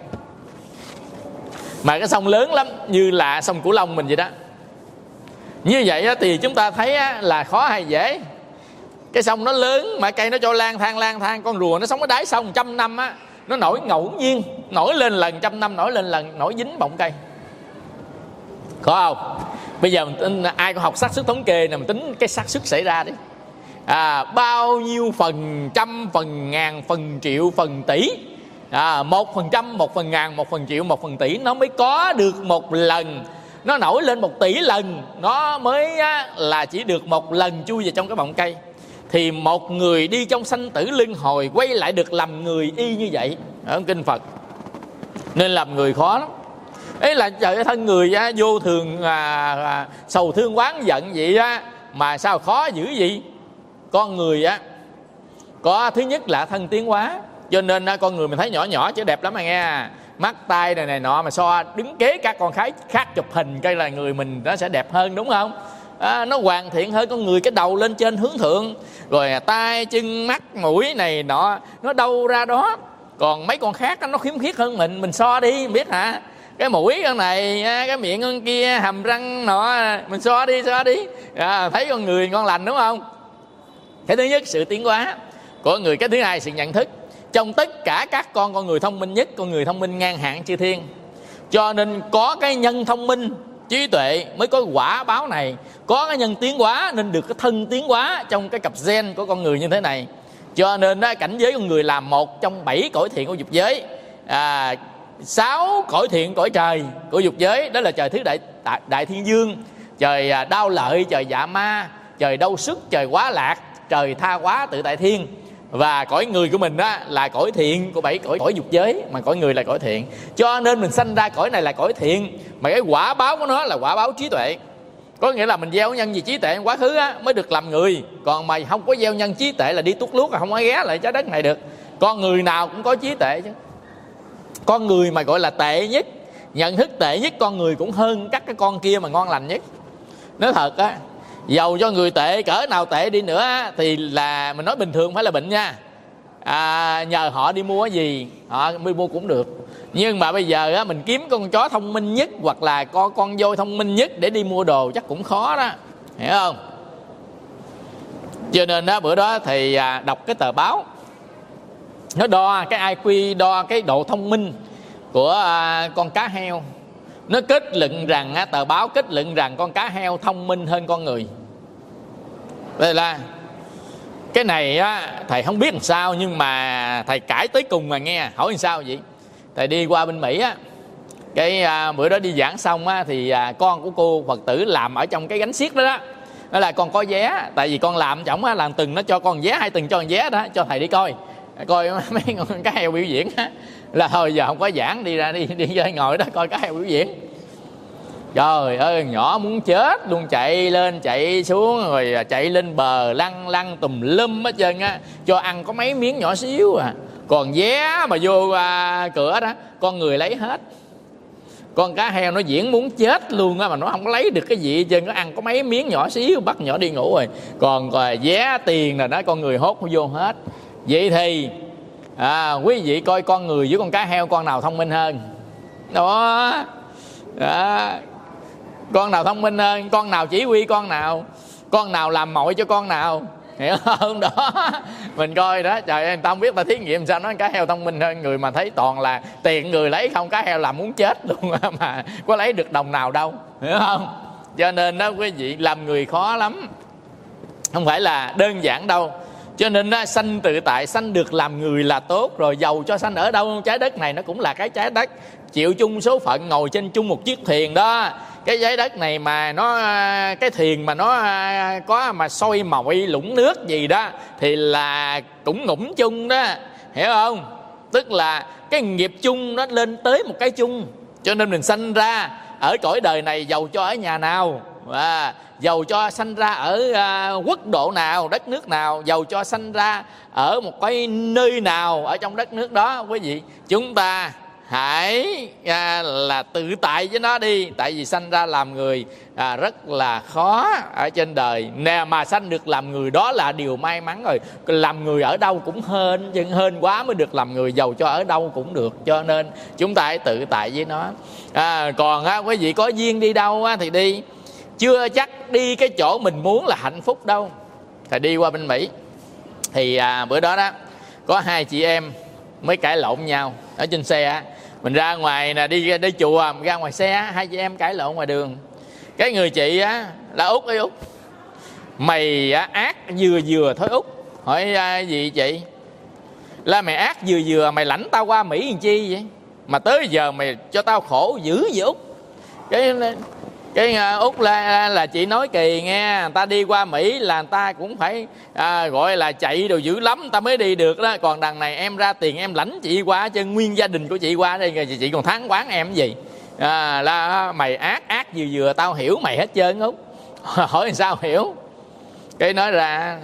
Mà cái sông lớn lắm, như là sông Cửu Long mình vậy đó. Như vậy á, thì chúng ta thấy á, là khó hay dễ. Cái sông nó lớn mà cây nó trôi lang thang lang thang, con rùa nó sống ở đáy sông trăm năm á, nó nổi ngẫu nhiên, nổi lên lần, trăm năm nổi lên lần, nổi dính bọng cây. Có không? Bây giờ mình tính, ai có học xác suất thống kê nè, mình tính cái xác suất xảy ra đi. À, bao nhiêu phần trăm, phần ngàn, phần triệu, phần tỷ, à, một phần trăm, một phần ngàn, một phần triệu, một phần tỷ nó mới có được một lần. Nó nổi lên một tỷ lần nó mới á, là chỉ được một lần chui vào trong cái bọng cây. Thì một người đi trong sanh tử luân hồi quay lại được làm người y như vậy ở kinh Phật. Nên làm người khó lắm. Ấy là trời ơi, thân người á, vô thường à, à, sầu thương oán giận vậy á, mà sao khó dữ vậy? Con người á, có thứ nhất là thân tiến hóa, cho nên á, con người mình thấy nhỏ nhỏ chứ đẹp lắm mà nghe. Mắt tay này này nọ mà so đứng kế các con khác khác chụp hình cây là người mình nó sẽ đẹp hơn, đúng không? À, nó hoàn thiện hơn. Con người cái đầu lên trên hướng thượng, rồi tay chân mắt mũi này nọ nó đâu ra đó. Còn mấy con khác nó khiếm khuyết hơn mình, mình so đi biết hả? Cái mũi con này, cái miệng con kia, hàm răng nọ, mình so đi so đi à, thấy con người ngon lành, đúng không? Cái thứ nhất sự tiến hóa của người. Cái thứ hai sự nhận thức. Trong tất cả các con con người thông minh nhất, con người thông minh ngang hạng chư thiên. Cho nên có cái nhân thông minh trí tuệ mới có quả báo này. Có cái nhân tiến hóa nên được cái thân tiến hóa trong cái cặp gen của con người như thế này. Cho nên đó, cảnh giới con người là một trong bảy cõi thiện của dục giới, à, sáu cõi thiện cõi trời của dục giới. Đó là trời thứ đại, đại, đại thiên dương, trời đao lợi, trời dạ ma, trời đau sức, trời quá lạc, trời tha quá tự tại thiên. Và cõi người của mình đó là cõi thiện của bảy cõi, cõi dục giới, mà cõi người là cõi thiện. Cho nên mình sanh ra cõi này là cõi thiện, mà cái quả báo của nó là quả báo trí tuệ. Có nghĩa là mình gieo nhân gì trí tuệ quá khứ á, mới được làm người. Còn mà không có gieo nhân trí tuệ là đi tuốt luốt, là không có ghé lại trái đất này được. Con người nào cũng có trí tuệ chứ. Con người mà gọi là tệ nhất, nhận thức tệ nhất, con người cũng hơn các cái con kia mà ngon lành nhất. Nói thật á, dầu cho người tệ cỡ nào tệ đi nữa á, thì là mình nói bình thường phải là bệnh nha. À, nhờ họ đi mua cái gì họ mới mua cũng được. Nhưng mà bây giờ á, mình kiếm con chó thông minh nhất hoặc là con con voi thông minh nhất để đi mua đồ chắc cũng khó đó, hiểu không? Cho nên đó, bữa đó thì đọc cái tờ báo, nó đo cái i kiu, đo cái độ thông minh của à, con cá heo. Nó kết luận rằng á, tờ báo kết luận rằng con cá heo thông minh hơn con người. Đây là cái này á, thầy không biết làm sao, nhưng mà thầy cãi tới cùng mà nghe. Hỏi làm sao vậy? Thầy đi qua bên Mỹ á, cái à, bữa đó đi giảng xong á, thì à, con của cô Phật tử làm ở trong cái gánh xiếc đó đó. Đó là con có vé, tại vì con làm chổng á, làm từng nó cho con vé, hai từng cho con vé đó, cho thầy đi coi coi mấy con cá heo biểu diễn á. Là thôi giờ không có giảng, đi ra đi đi ra ngồi đó coi cá heo biểu diễn. Trời ơi, nhỏ muốn chết luôn, chạy lên chạy xuống rồi chạy lên bờ lăn lăn tùm lum hết trơn á, cho ăn có mấy miếng nhỏ xíu à. Còn vé mà vô à, cửa đó con người lấy hết. Con cá heo nó diễn muốn chết luôn á, mà nó không có lấy được cái gì hết trơn, nó ăn có mấy miếng nhỏ xíu, bắt nhỏ đi ngủ rồi. Còn rồi vé tiền là đó con người hốt vô hết. Vậy thì à, quý vị coi con người với con cá heo con nào thông minh hơn? Đó, đó. Con nào thông minh hơn? Con nào chỉ huy con nào? Con nào làm mọi cho con nào? Hiểu không? Đó, mình coi đó, trời ơi, người ta không biết ta thí nghiệm sao nói cá heo thông minh hơn người, mà thấy toàn là tiền người lấy không, cá heo làm muốn chết luôn mà có lấy được đồng nào đâu, hiểu không? Cho nên đó quý vị, làm người khó lắm, không phải là đơn giản đâu. Cho nên đó, sanh tự tại, sanh được làm người là tốt rồi. Giàu cho sanh ở đâu, trái đất này nó cũng là cái trái đất chịu chung số phận, ngồi trên chung một chiếc thuyền đó. Cái trái đất này mà nó, cái thuyền mà nó có mà sôi mồi lũng nước gì đó thì là cũng ngủm chung đó, hiểu không? Tức là cái nghiệp chung nó lên tới một cái chung. Cho nên mình sanh ra ở cõi đời này, giàu cho ở nhà nào, à, giàu cho sanh ra ở à, quốc độ nào, đất nước nào, giàu cho sanh ra ở một cái nơi nào ở trong đất nước đó, quý vị, chúng ta hãy à, là tự tại với nó đi. Tại vì sanh ra làm người à, rất là khó ở trên đời nè, mà sanh được làm người đó là điều may mắn rồi. Làm người ở đâu cũng hên, nhưng hên quá mới được làm người, giàu cho ở đâu cũng được. Cho nên chúng ta hãy tự tại với nó. à, Còn á, quý vị có duyên đi đâu á, thì đi, chưa chắc đi cái chỗ mình muốn là hạnh phúc đâu. Thầy đi qua bên Mỹ thì à, bữa đó đó có hai chị em mới cãi lộn nhau ở trên xe á. Mình ra ngoài nè, đi đi chùa, ra ngoài xe hai chị em cãi lộn ngoài đường. Cái người chị á là Út ấy, Út mày á, ác vừa vừa thôi Út. Hỏi à, gì chị? Là mày ác vừa vừa, mày lãnh tao qua Mỹ làm chi vậy? Mà tới giờ mày cho tao khổ dữ vậy Út? Cái cái Út là, là chị nói kỳ nghe, người ta đi qua Mỹ là người ta cũng phải à, gọi là chạy đồ dữ lắm ta mới đi được đó. Còn đằng này em ra tiền em lãnh chị qua, chứ nguyên gia đình của chị qua đây, chị còn thắng quán em cái gì? À, là mày ác ác vừa vừa tao hiểu mày hết trơn Út. Hỏi làm sao hiểu? Cái nói ra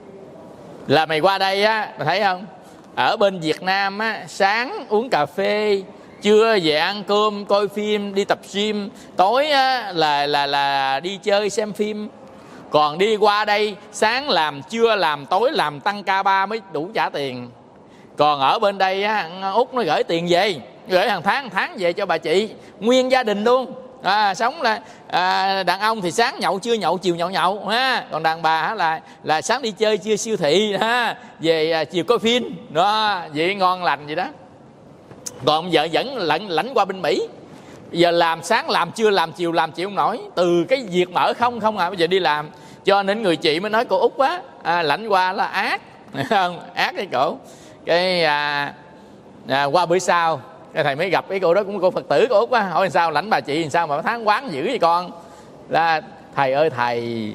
là mày qua đây á, mày thấy không? Ở bên Việt Nam á, sáng uống cà phê, trưa về ăn cơm, coi phim, đi tập gym, tối á, là là là đi chơi xem phim. Còn đi qua đây sáng làm, trưa làm, tối làm, tăng ca ba mới đủ trả tiền. Còn ở bên đây á, Út nó gửi tiền về, gửi hàng tháng, hàng tháng về cho bà chị, nguyên gia đình luôn. À, sống là à, đàn ông thì sáng nhậu, trưa nhậu, chiều nhậu nhậu ha. Còn đàn bà là là sáng đi chơi, trưa siêu thị ha, về à, chiều coi phim đó, vậy ngon lành vậy đó. Còn vợ vẫn lẫn lãnh qua bên Mỹ, giờ làm sáng làm, trưa làm, chiều làm, chịu không nổi, từ cái việc mở không không à, bây giờ đi làm. Cho nên người chị mới nói cô Út á, à, lãnh qua là ác, không ác cái cổ. Cái à, à, qua bữa sau cái thầy mới gặp cái cô đó, cũng cô Phật tử cô Út á, hỏi sao lãnh bà chị làm sao mà tháng quán dữ vậy con? Là thầy ơi thầy,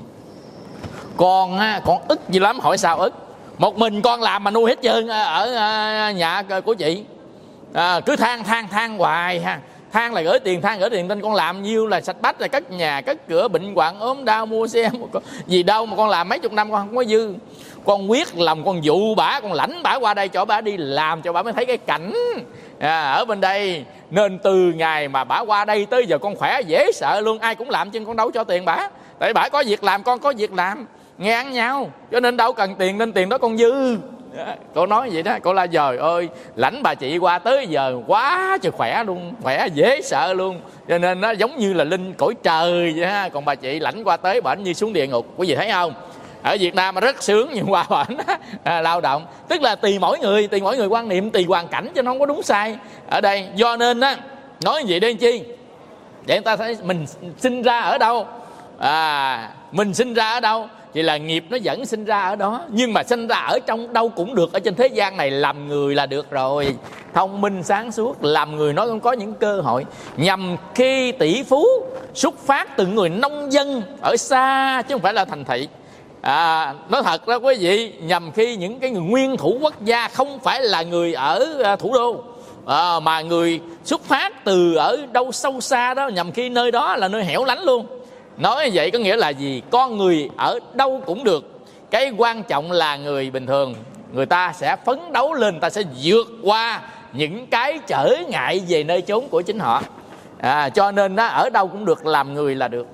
con á, con ức gì lắm. Hỏi sao ức? Một mình con làm mà nuôi hết trơn ở nhà của chị. À, cứ than than than hoài ha, than là gửi tiền, than gửi tiền, tên con làm nhiêu là sạch bách, là cất nhà cất cửa, bệnh hoạn ốm đau, mua xe mua gì đâu mà con làm mấy chục năm con không có dư. Con quyết lòng con dụ bả, con lãnh bả qua đây cho bả đi làm, cho bả mới thấy cái cảnh à, ở bên đây. Nên từ ngày mà bả qua đây tới giờ con khỏe dễ sợ luôn, ai cũng làm chứ con đâu cho tiền bả. Tại bả có việc làm, con có việc làm, ngang nhau, cho nên đâu cần tiền, nên tiền đó con dư Cô nói vậy đó, cô la trời ơi lãnh bà chị qua tới giờ quá trời khỏe luôn, khỏe dễ sợ luôn, cho nên nó giống như là linh cõi trời vậy ha. Còn bà chị lãnh qua tới bển như xuống địa ngục. Quý vị thấy không? Ở Việt Nam mà rất sướng, nhưng qua bển à, lao động. Tức là tùy mỗi người, tùy mỗi người quan niệm, tùy hoàn cảnh, cho nó không có đúng sai ở đây. Do nên á, nói vậy để chi? Để người ta thấy mình sinh ra ở đâu, à, mình sinh ra ở đâu thì là nghiệp nó vẫn sinh ra ở đó. Nhưng mà sinh ra ở trong đâu cũng được, ở trên thế gian này làm người là được rồi. Thông minh sáng suốt, làm người nó cũng có những cơ hội. Nhằm khi tỷ phú xuất phát từ người nông dân ở xa chứ không phải là thành thị. À, nói thật đó quý vị, nhằm khi những cái người nguyên thủ quốc gia không phải là người ở thủ đô, à, mà người xuất phát từ ở đâu sâu xa đó, nhằm khi nơi đó là nơi hẻo lánh luôn. Nói vậy có nghĩa là gì? Con người ở đâu cũng được, cái quan trọng là người bình thường người ta sẽ phấn đấu lên, người ta sẽ vượt qua những cái trở ngại về nơi chốn của chính họ. À, cho nên đó, ở đâu cũng được, làm người là được.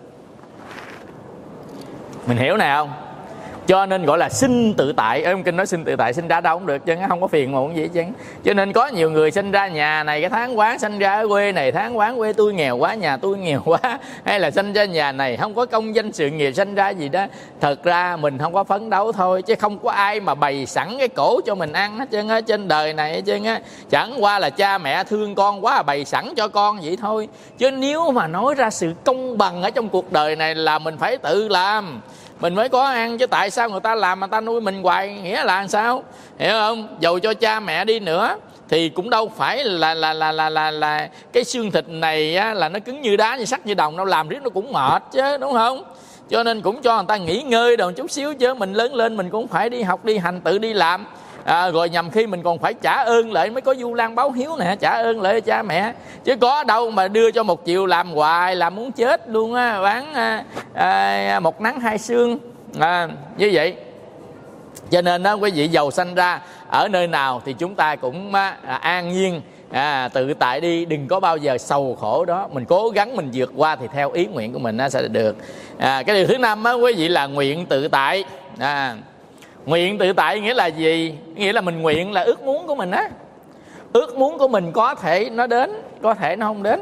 Mình hiểu này không? Cho nên gọi là sinh tự tại. Em kinh nói sinh tự tại, sinh ra đâu cũng được chứ, không có phiền muộn gì chứ. Cho nên có nhiều người sinh ra nhà này cái tháng quán, sinh ra ở quê này tháng quán, quê tôi nghèo quá, nhà tôi nghèo quá, hay là sinh ra nhà này không có công danh sự nghiệp, sinh ra gì đó. Thật ra mình không có phấn đấu thôi, chứ không có ai mà bày sẵn cái cổ cho mình ăn hết trơn á, trên đời này hết trơn á. Chẳng qua là cha mẹ thương con quá bày sẵn cho con vậy thôi. Chứ nếu mà nói ra sự công bằng ở trong cuộc đời này là mình phải tự làm, mình mới có ăn. Chứ tại sao người ta làm mà ta nuôi mình hoài, nghĩa là làm sao? Hiểu không? Dầu cho cha mẹ đi nữa thì cũng đâu phải là là là là là, là cái xương thịt này á, là nó cứng như đá, như sắt, như đồng đâu, làm riết nó cũng mệt chứ, đúng không? Cho nên cũng cho người ta nghỉ ngơi đồ chút xíu, chứ mình lớn lên mình cũng phải đi học đi hành, tự đi làm. À, rồi nhằm khi mình còn phải trả ơn lại, mới có du lan báo hiếu nè, trả ơn lại cha mẹ. Chứ có đâu mà đưa cho một chiều làm hoài, làm muốn chết luôn á, bán à, à, một nắng hai sương à, như vậy. Cho nên đó quý vị, giàu sanh ra ở nơi nào thì chúng ta cũng à, an nhiên, à, tự tại đi, đừng có bao giờ sầu khổ đó. Mình cố gắng mình vượt qua thì theo ý nguyện của mình nó sẽ được. À, cái điều thứ năm đó quý vị là nguyện tự tại. À, nguyện tự tại nghĩa là gì? Nghĩa là mình nguyện là ước muốn của mình á. Ước muốn của mình có thể nó đến, có thể nó không đến.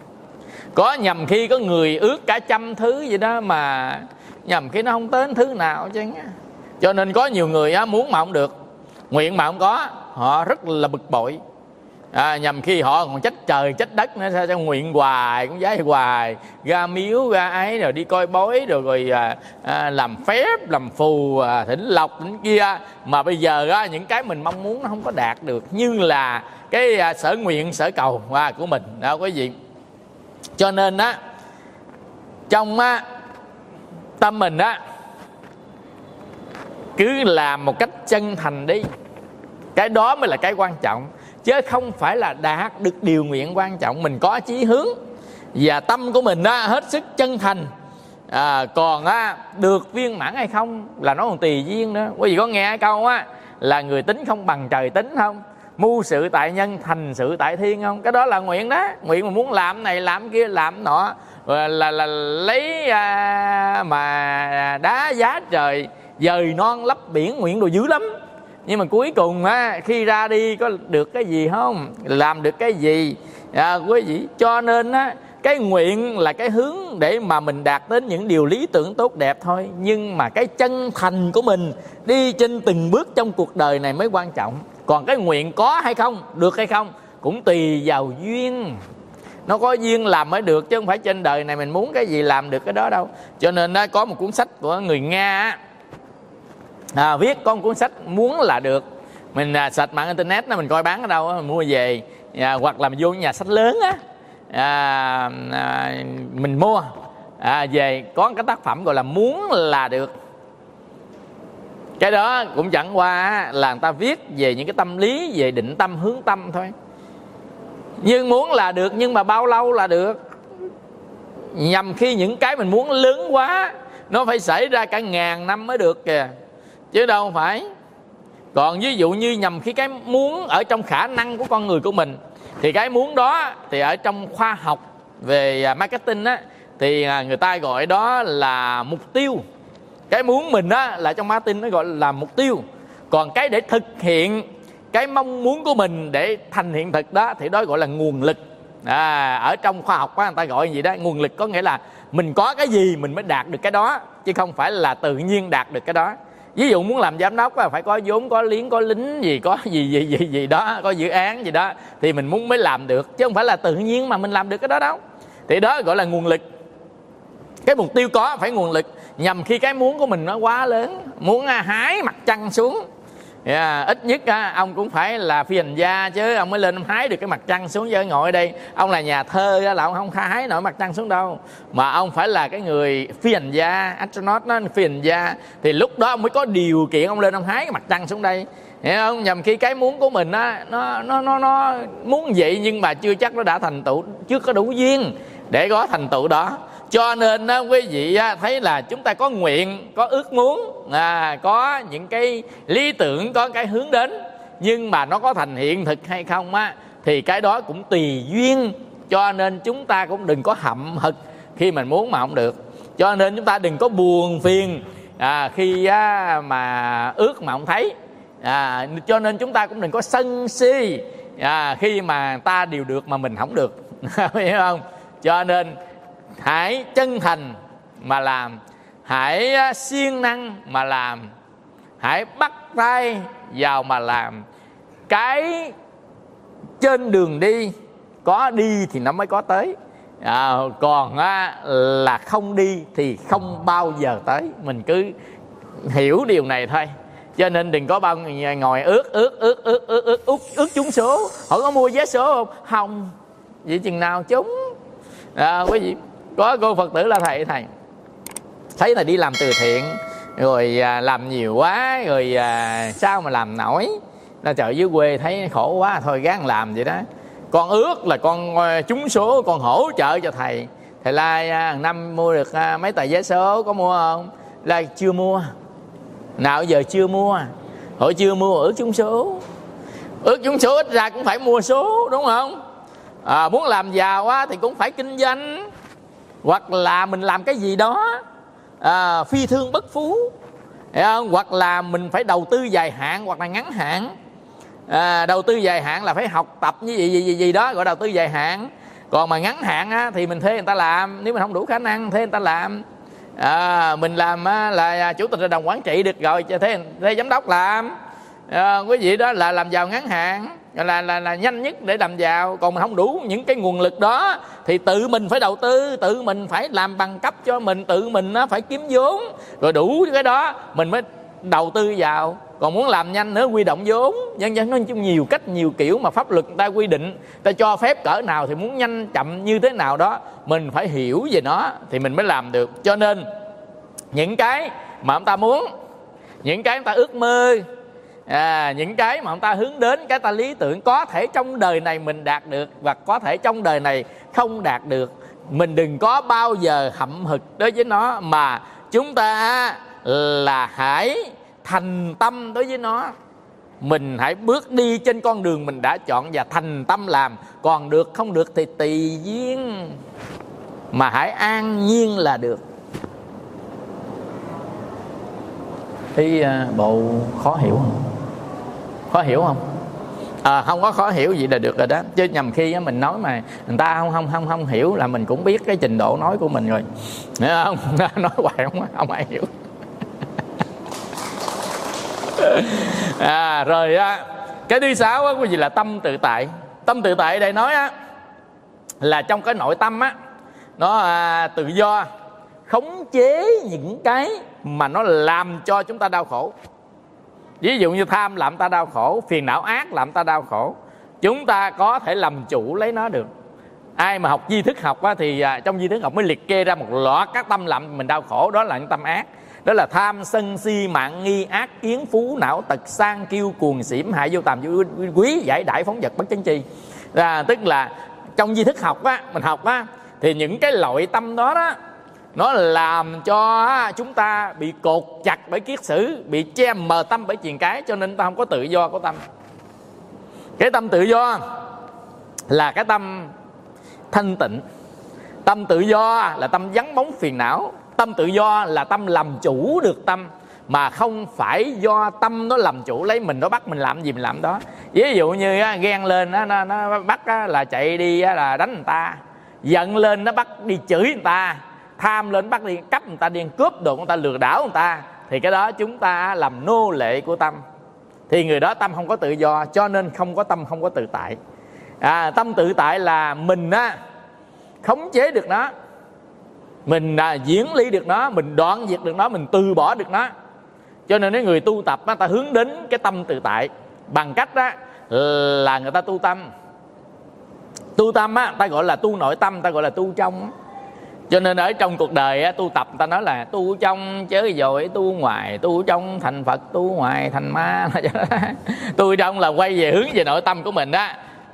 Có nhằm khi có người ước cả trăm thứ vậy đó, mà nhằm khi nó không đến thứ nào chứ. Cho nên có nhiều người á, muốn mà không được, nguyện mà không có, họ rất là bực bội. À, nhằm khi họ còn trách trời trách đất nữa, sao, sao nguyện hoài cũng giái hoài, ra miếu ra ấy rồi đi coi bói rồi rồi à, à, làm phép làm phù, à, thỉnh lộc thỉnh kia, mà bây giờ á, những cái mình mong muốn nó không có đạt được như là cái à, sở nguyện sở cầu à, của mình đó quý vị. Cho nên á, trong á, tâm mình á, cứ làm một cách chân thành đi, cái đó mới là cái quan trọng, chứ không phải là đạt được điều nguyện. Quan trọng mình có chí hướng và tâm của mình á, hết sức chân thành. À, còn á, được viên mãn hay không là nó còn tùy duyên nữa. Quý vị có nghe câu á là người tính không bằng trời tính không? Mưu sự tại nhân, thành sự tại thiên không? Cái đó là nguyện đó. Nguyện mà muốn làm này làm kia làm nọ, là, là, là lấy à, mà đá giá trời, dời non lấp biển, nguyện đồ dữ lắm. Nhưng mà cuối cùng á, khi ra đi có được cái gì không? Làm được cái gì? À, quý vị, cho nên á, cái nguyện là cái hướng để mà mình đạt đến những điều lý tưởng tốt đẹp thôi. Nhưng mà cái chân thành của mình đi trên từng bước trong cuộc đời này mới quan trọng. Còn cái nguyện có hay không, được hay không cũng tùy vào duyên. Nó có duyên làm mới được, chứ không phải trên đời này mình muốn cái gì làm được cái đó đâu. Cho nên á, có một cuốn sách của người Nga á, À, viết có một cuốn sách Muốn Là Được. Mình à, search mạng internet đó, mình coi bán ở đâu á, mình mua về, à, hoặc là mình vô nhà sách lớn á, à, à, mình mua à, về. Có cái tác phẩm gọi là Muốn Là Được. Cái đó cũng chẳng qua là người ta viết về những cái tâm lý, về định tâm, hướng tâm thôi. Nhưng muốn là được, nhưng mà bao lâu là được? Nhằm khi những cái mình muốn lớn quá, nó phải xảy ra cả ngàn năm mới được kìa, chứ đâu phải. Còn ví dụ như nhằm khi cái muốn ở trong khả năng của con người của mình, thì cái muốn đó thì ở trong khoa học về marketing á, thì người ta gọi đó là mục tiêu. Cái muốn mình á là trong marketing nó gọi là mục tiêu. Còn cái để thực hiện cái mong muốn của mình để thành hiện thực đó thì đó gọi là nguồn lực. À, ở trong khoa học á, người ta gọi gì đó, nguồn lực có nghĩa là mình có cái gì mình mới đạt được cái đó, chứ không phải là tự nhiên đạt được cái đó. Ví dụ muốn làm giám đốc phải có vốn, có liếng, có lính gì, có gì gì gì gì đó, có dự án gì đó thì mình muốn mới làm được, chứ không phải là tự nhiên mà mình làm được cái đó đâu. Thì đó gọi là nguồn lực. Cái mục tiêu có phải nguồn lực, nhằm khi cái muốn của mình nó quá lớn, muốn hái mặt trăng xuống. Yeah, ít nhất á, ông cũng phải là phi hành gia chứ, ông mới lên ông hái được cái mặt trăng xuống. Chứ ngồi ở đây ông là nhà thơ á, là ông không hái nổi mặt trăng xuống đâu, mà ông phải là cái người phi hành gia, astronaut đó, phi hành gia, thì lúc đó ông mới có điều kiện ông lên ông hái cái mặt trăng xuống đây, hiểu không? Nhằm khi cái muốn của mình á, nó nó nó nó muốn vậy nhưng mà chưa chắc nó đã thành tựu, chưa có đủ duyên để có thành tựu đó. Cho nên đó, quý vị thấy là chúng ta có nguyện, có ước muốn, à, có những cái lý tưởng, có cái hướng đến, nhưng mà nó có thành hiện thực hay không á, thì cái đó cũng tùy duyên. Cho nên chúng ta cũng đừng có hậm hực khi mình muốn mà không được. Cho nên chúng ta đừng có buồn phiền à, khi á, mà ước mà không thấy. à, Cho nên chúng ta cũng đừng có sân si à, khi mà ta đều được mà mình không được. Hiểu không? Cho nên hãy chân thành mà làm, hãy siêng năng mà làm, hãy bắt tay vào mà làm. Cái trên đường đi, có đi thì nó mới có tới, à, còn á, là không đi thì không bao giờ tới. Mình cứ hiểu điều này thôi. Cho nên đừng có bao ngồi ước ước ước ước ước ước ước, ước trúng số. Họ có mua vé số không? Không. Vậy chừng nào trúng? À, quý vị, có cô Phật tử là thầy thầy thấy là đi làm từ thiện rồi à, làm nhiều quá rồi à, sao mà làm nổi, là trời dưới quê thấy khổ quá thôi gắng làm vậy đó. Con ước là con trúng số, con hỗ trợ cho thầy. Thầy Lai à, năm mua được à, mấy tờ vé số, có mua không? Lai chưa mua. Nào giờ chưa mua. Hồi chưa mua ước trúng số. Ước trúng số ít ra cũng phải mua số, đúng không? À, muốn làm giàu á, thì cũng phải kinh doanh, hoặc là mình làm cái gì đó à, phi thương bất phú, hiểu không? Hoặc là mình phải đầu tư dài hạn hoặc là ngắn hạn. à, Đầu tư dài hạn là phải học tập như gì gì gì, gì đó gọi đầu tư dài hạn. Còn mà ngắn hạn á, thì mình thuê người ta làm, nếu mình không đủ khả năng thuê người ta làm. à, Mình làm á, là chủ tịch hội đồng quản trị được rồi, cho thuê, thuê giám đốc làm. à, Quý vị đó là làm giàu ngắn hạn, là, là, là nhanh nhất để làm giàu. Còn mình không đủ những cái nguồn lực đó thì tự mình phải đầu tư, tự mình phải làm bằng cấp cho mình, tự mình phải kiếm vốn, rồi đủ cái đó mình mới đầu tư vào. Còn muốn làm nhanh nữa quy động vốn, nhân dân nó nhiều cách nhiều kiểu mà pháp luật người ta quy định, ta cho phép cỡ nào thì muốn nhanh chậm như thế nào đó mình phải hiểu về nó thì mình mới làm được. Cho nên những cái mà ông ta muốn, những cái ông ta ước mơ, à, những cái mà ông ta hướng đến, cái ta lý tưởng, có thể trong đời này mình đạt được và có thể trong đời này không đạt được. Mình đừng có bao giờ hậm hực đối với nó, mà chúng ta là hãy thành tâm đối với nó. Mình hãy bước đi trên con đường mình đã chọn và thành tâm làm. Còn được không được thì tùy duyên, mà hãy an nhiên là được. Thì uh, bộ khó hiểu không? Khó hiểu không? À, không có khó hiểu gì là được rồi đó. Chứ nhầm khi mình nói mà người ta không không không không hiểu là mình cũng biết cái trình độ nói của mình rồi, hiểu không? Nói hoài không không ai hiểu. À, rồi á, cái thứ sáu á, quý vị là tâm tự tại. Tâm tự tại ở đây nói á, là trong cái nội tâm á, nó à, tự do, khống chế những cái mà nó làm cho chúng ta đau khổ. Ví dụ như tham làm ta đau khổ, phiền não ác làm ta đau khổ, chúng ta có thể làm chủ lấy nó được. Ai mà học di thức học á, thì à, trong di thức học mới liệt kê ra một loạt các tâm làm mình đau khổ. Đó là những tâm ác. Đó là tham sân si mạng nghi ác kiến phú não tật sang kiêu cuồng xỉm hại vô tàm vô quý giải đãi phóng vật bất chánh chi. À, tức là trong di thức học á, mình học á, thì những cái loại tâm đó đó nó làm cho chúng ta bị cột chặt bởi kiết sử, bị che mờ tâm bởi triền cái, cho nên ta không có tự do của tâm. Cái tâm tự do là cái tâm thanh tịnh. Tâm tự do là tâm vắng bóng phiền não. Tâm tự do là tâm làm chủ được tâm. mà không phải do tâm nó làm chủ lấy mình, nó bắt mình làm gì mình làm đó. Ví dụ như á, ghen lên á, nó, nó bắt á, là chạy đi á, là đánh người ta, giận lên nó bắt đi chửi người ta, tham lên bắt đi cắp người ta, đi cướp đồ người ta, lừa đảo người ta, thì cái đó chúng ta làm nô lệ của tâm, thì người đó tâm không có tự do, cho nên không có tâm, không có tự tại. À, tâm tự tại là mình á khống chế được nó, mình à, diễn lý được nó, mình đoạn diệt được nó, mình từ bỏ được nó. Cho nên cái người tu tập á, ta hướng đến cái tâm tự tại bằng cách đó là người ta tu tâm. Tu tâm á, ta gọi là tu nội tâm, ta gọi là tu trong. Cho nên ở trong cuộc đời á, tu tập ta nói là tu trong chớ rồi tu ngoài, tu trong thành Phật, tu ngoài thành ma. Tu trong là quay về hướng về nội tâm của mình đó,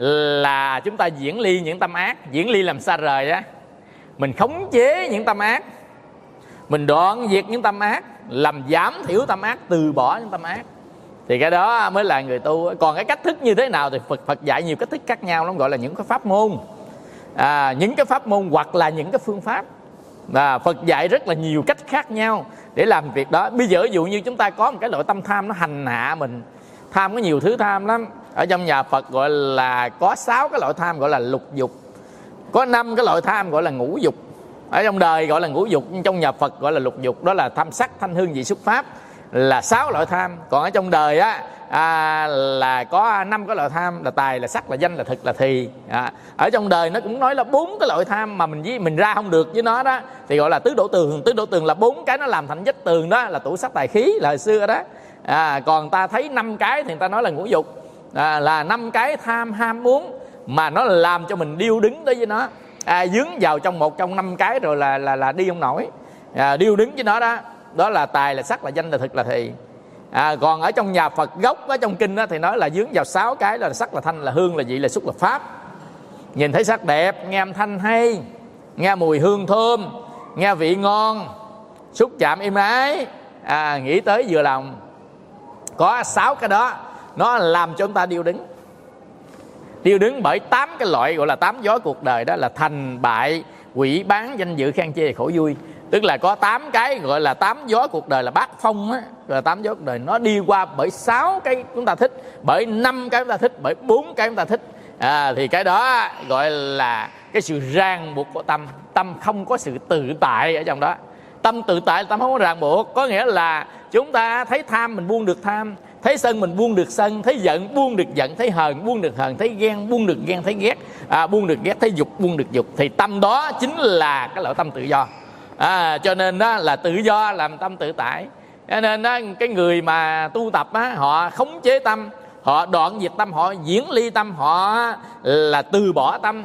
là chúng ta diễn ly những tâm ác. Diễn ly làm xa rời đó, mình khống chế những tâm ác, mình đoạn diệt những tâm ác, làm giảm thiểu tâm ác, từ bỏ những tâm ác, thì cái đó mới là người tu. Còn cái cách thức như thế nào thì Phật, Phật dạy nhiều cách thức khác nhau lắm, gọi là những cái pháp môn. À, những cái pháp môn hoặc là những cái phương pháp. À, Phật dạy rất là nhiều cách khác nhau để làm việc đó. Bây giờ ví dụ như chúng ta có một cái loại tâm tham nó hành hạ mình, tham có nhiều thứ tham lắm. Ở trong nhà Phật gọi là có sáu cái loại tham gọi là lục dục, có năm cái loại tham gọi là ngũ dục. Ở trong đời gọi là ngũ dục, nhưng trong nhà Phật gọi là lục dục, đó là tham sắc, thanh hương, vị xúc pháp, là sáu loại tham. Còn ở trong đời á à, là có năm cái loại tham, là tài, là sắc, là danh, là thực, là thì. À, ở trong đời nó cũng nói là bốn cái loại tham mà mình với mình ra không được với nó đó, thì gọi là tứ đổ tường. Tứ đổ tường là bốn cái nó làm thành vách tường đó, là tủ sắc tài khí, là hồi xưa đó. À, còn ta thấy năm cái thì người ta nói là ngũ dục, à, là năm cái tham ham muốn mà nó làm cho mình điêu đứng tới với nó. À, dướng vào trong một trong năm cái rồi là là là đi không nổi, à, điêu đứng với nó đó. Đó là tài, là sắc, là danh, là thực, là thì. À, còn ở trong nhà Phật gốc, ở trong kinh đó, thì nói là dướng vào sáu cái, là sắc, là thanh, là hương, là vị, là xúc, là pháp. Nhìn thấy sắc đẹp, nghe âm thanh hay, nghe mùi hương thơm, nghe vị ngon, xúc chạm êm ái, à, nghĩ tới vừa lòng. Có sáu cái đó nó làm cho chúng ta điêu đứng. Điêu đứng bởi tám cái loại gọi là tám gió cuộc đời, đó là thành bại, quỷ bán, danh dự, khen chê, khổ vui. Tức là có tám cái gọi là tám gió cuộc đời, là bát phong á, là tám gió cuộc đời. Nó đi qua bởi sáu cái chúng ta thích, bởi năm cái chúng ta thích, bởi bốn cái chúng ta thích. À, thì cái đó gọi là cái sự ràng buộc của tâm. Tâm không có sự tự tại ở trong đó. Tâm tự tại là tâm không có ràng buộc. Có nghĩa là chúng ta thấy tham mình buông được tham, thấy sân mình buông được sân, thấy giận buông được giận, thấy hờn buông được hờn, thấy ghen buông được ghen, thấy ghét à, buông được ghét, thấy dục buông được dục. Thì tâm đó chính là cái loại tâm tự do. À, cho nên đó là tự do làm tâm tự tại. Cho nên đó, cái người mà tu tập á, họ khống chế tâm, họ đoạn diệt tâm, họ diễn ly tâm, họ là từ bỏ tâm.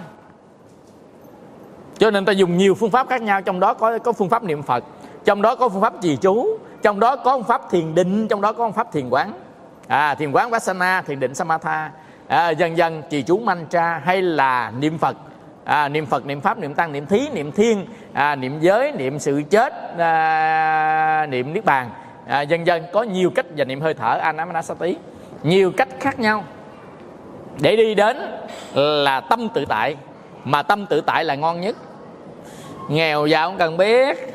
Cho nên ta dùng nhiều phương pháp khác nhau, trong đó có có phương pháp niệm Phật, trong đó có phương pháp trì chú, trong đó có phương pháp thiền định, trong đó có phương pháp thiền quán. À, thiền quán Vipassana, thiền định Samatha, à, dần dần trì chú mantra, hay là niệm Phật. À, niệm Phật, niệm Pháp, niệm Tăng, niệm Thí, niệm Thiên, à, niệm giới, niệm sự chết, à, niệm Niết Bàn. À, dần dần có nhiều cách, và niệm hơi thở Anapanasati, nhiều cách khác nhau để đi đến là tâm tự tại. Mà tâm tự tại là ngon nhất. Nghèo giàu không cần biết,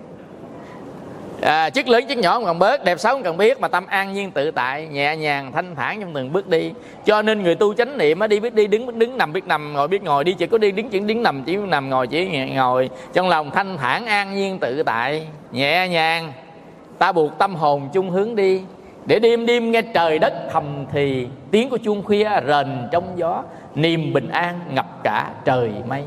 à, chức lớn chức nhỏ không cần biết, đẹp xấu không cần biết, mà tâm an nhiên tự tại, nhẹ nhàng thanh thản trong từng bước đi. Cho nên người tu chánh niệm á, đi biết đi, đứng biết đứng, nằm biết nằm, ngồi biết ngồi, đi chỉ có đi, đứng chỉ đứng nằm, chỉ nằm, ngồi chỉ ngồi, trong lòng thanh thản an nhiên tự tại, nhẹ nhàng. Ta buộc tâm hồn chung hướng đi, để đêm đêm nghe trời đất thầm thì, tiếng của chuông khuya rền trong gió, niềm bình an ngập cả trời mây.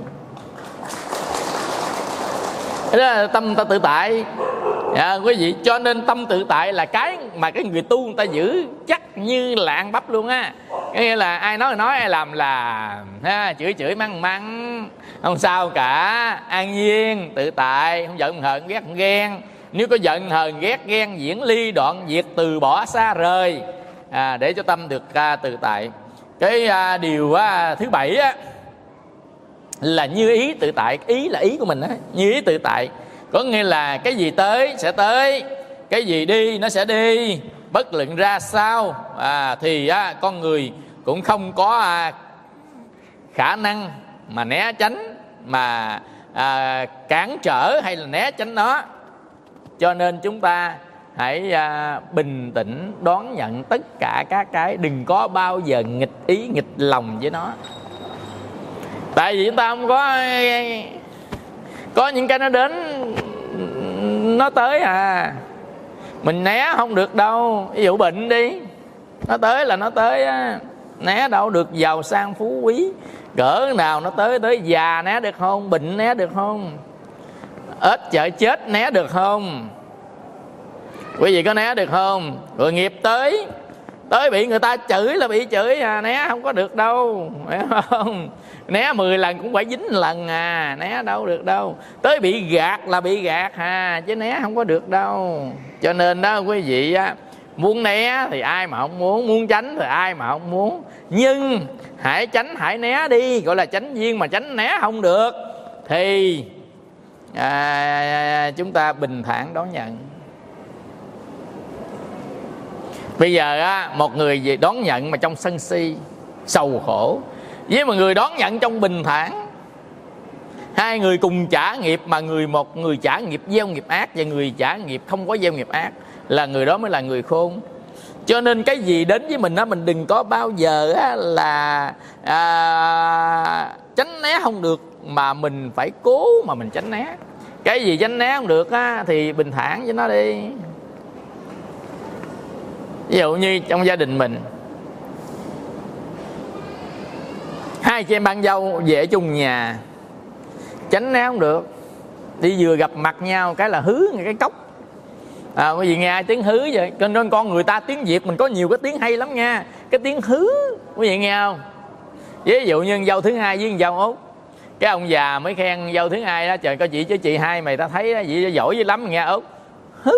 Đó là tâm ta tự tại. À, quý vị, cho nên tâm tự tại là cái mà cái người tu người ta giữ chắc như là ăn bắp luôn á. Nghĩa là ai nói nói, ai làm làm, ha, chửi chửi mắng mắng, không sao cả, an nhiên tự tại, không giận không hờn, ghét không ghen. Nếu có giận hờn ghét ghen, diễn ly đoạn diệt, từ bỏ xa rời, à, để cho tâm được uh, tự tại. Cái uh, điều uh, thứ bảy á, là như ý tự tại. Ý là ý của mình á, như ý tự tại. Có nghĩa là cái gì tới sẽ tới, cái gì đi nó sẽ đi, bất luận ra sao, à, thì á, con người cũng không có à, khả năng mà né tránh, mà à, cản trở hay là né tránh nó. Cho nên chúng ta hãy à, bình tĩnh đón nhận tất cả các cái, đừng có bao giờ nghịch ý nghịch lòng với nó. Tại vì chúng ta không có có những cái nó đến nó tới à, mình né không được đâu. Ví dụ bệnh đi, nó tới là nó tới á, né đâu được. Giàu sang phú quý cỡ nào nó tới tới. Già né được không? Bệnh né được không? Ếch chợ chết né được không? Quý vị có né được không? Rồi nghiệp tới, tới bị người ta chửi là bị chửi à, né không có được đâu, phải không? Né mười lần cũng phải dính lần à, né đâu được đâu. Tới bị gạt là bị gạt à, chứ né không có được đâu. Cho nên đó quý vị á, muốn né thì ai mà không muốn, muốn tránh thì ai mà không muốn. Nhưng hãy tránh hãy né đi, gọi là tránh duyên. Mà tránh né không được thì à, chúng ta bình thản đón nhận. Bây giờ á, một người gì đón nhận mà trong sân si sầu khổ, với một người đón nhận trong bình thản, hai người cùng trả nghiệp, mà người một người trả nghiệp gieo nghiệp ác và người trả nghiệp không có gieo nghiệp ác, là người đó mới là người khôn. Cho nên cái gì đến với mình á, mình đừng có bao giờ á, là à, tránh né không được, mà mình phải cố mà mình tránh né. Cái gì tránh né không được á, thì bình thản với nó đi. Ví dụ như trong gia đình mình, hai chị em bạn dâu về chung nhà, tránh né không được. Đi vừa gặp mặt nhau cái là hứ cái cốc à, quý vị nghe ai tiếng hứ vậy? Cho nên con người ta tiếng Việt mình có nhiều cái tiếng hay lắm nha. Cái tiếng hứ quý vị nghe không? Ví dụ như dâu thứ hai với con dâu út, cái ông già mới khen dâu thứ hai đó: trời, coi chị chứ chị hai mày ta thấy đó, chị giỏi dữ lắm nghe út. Hứ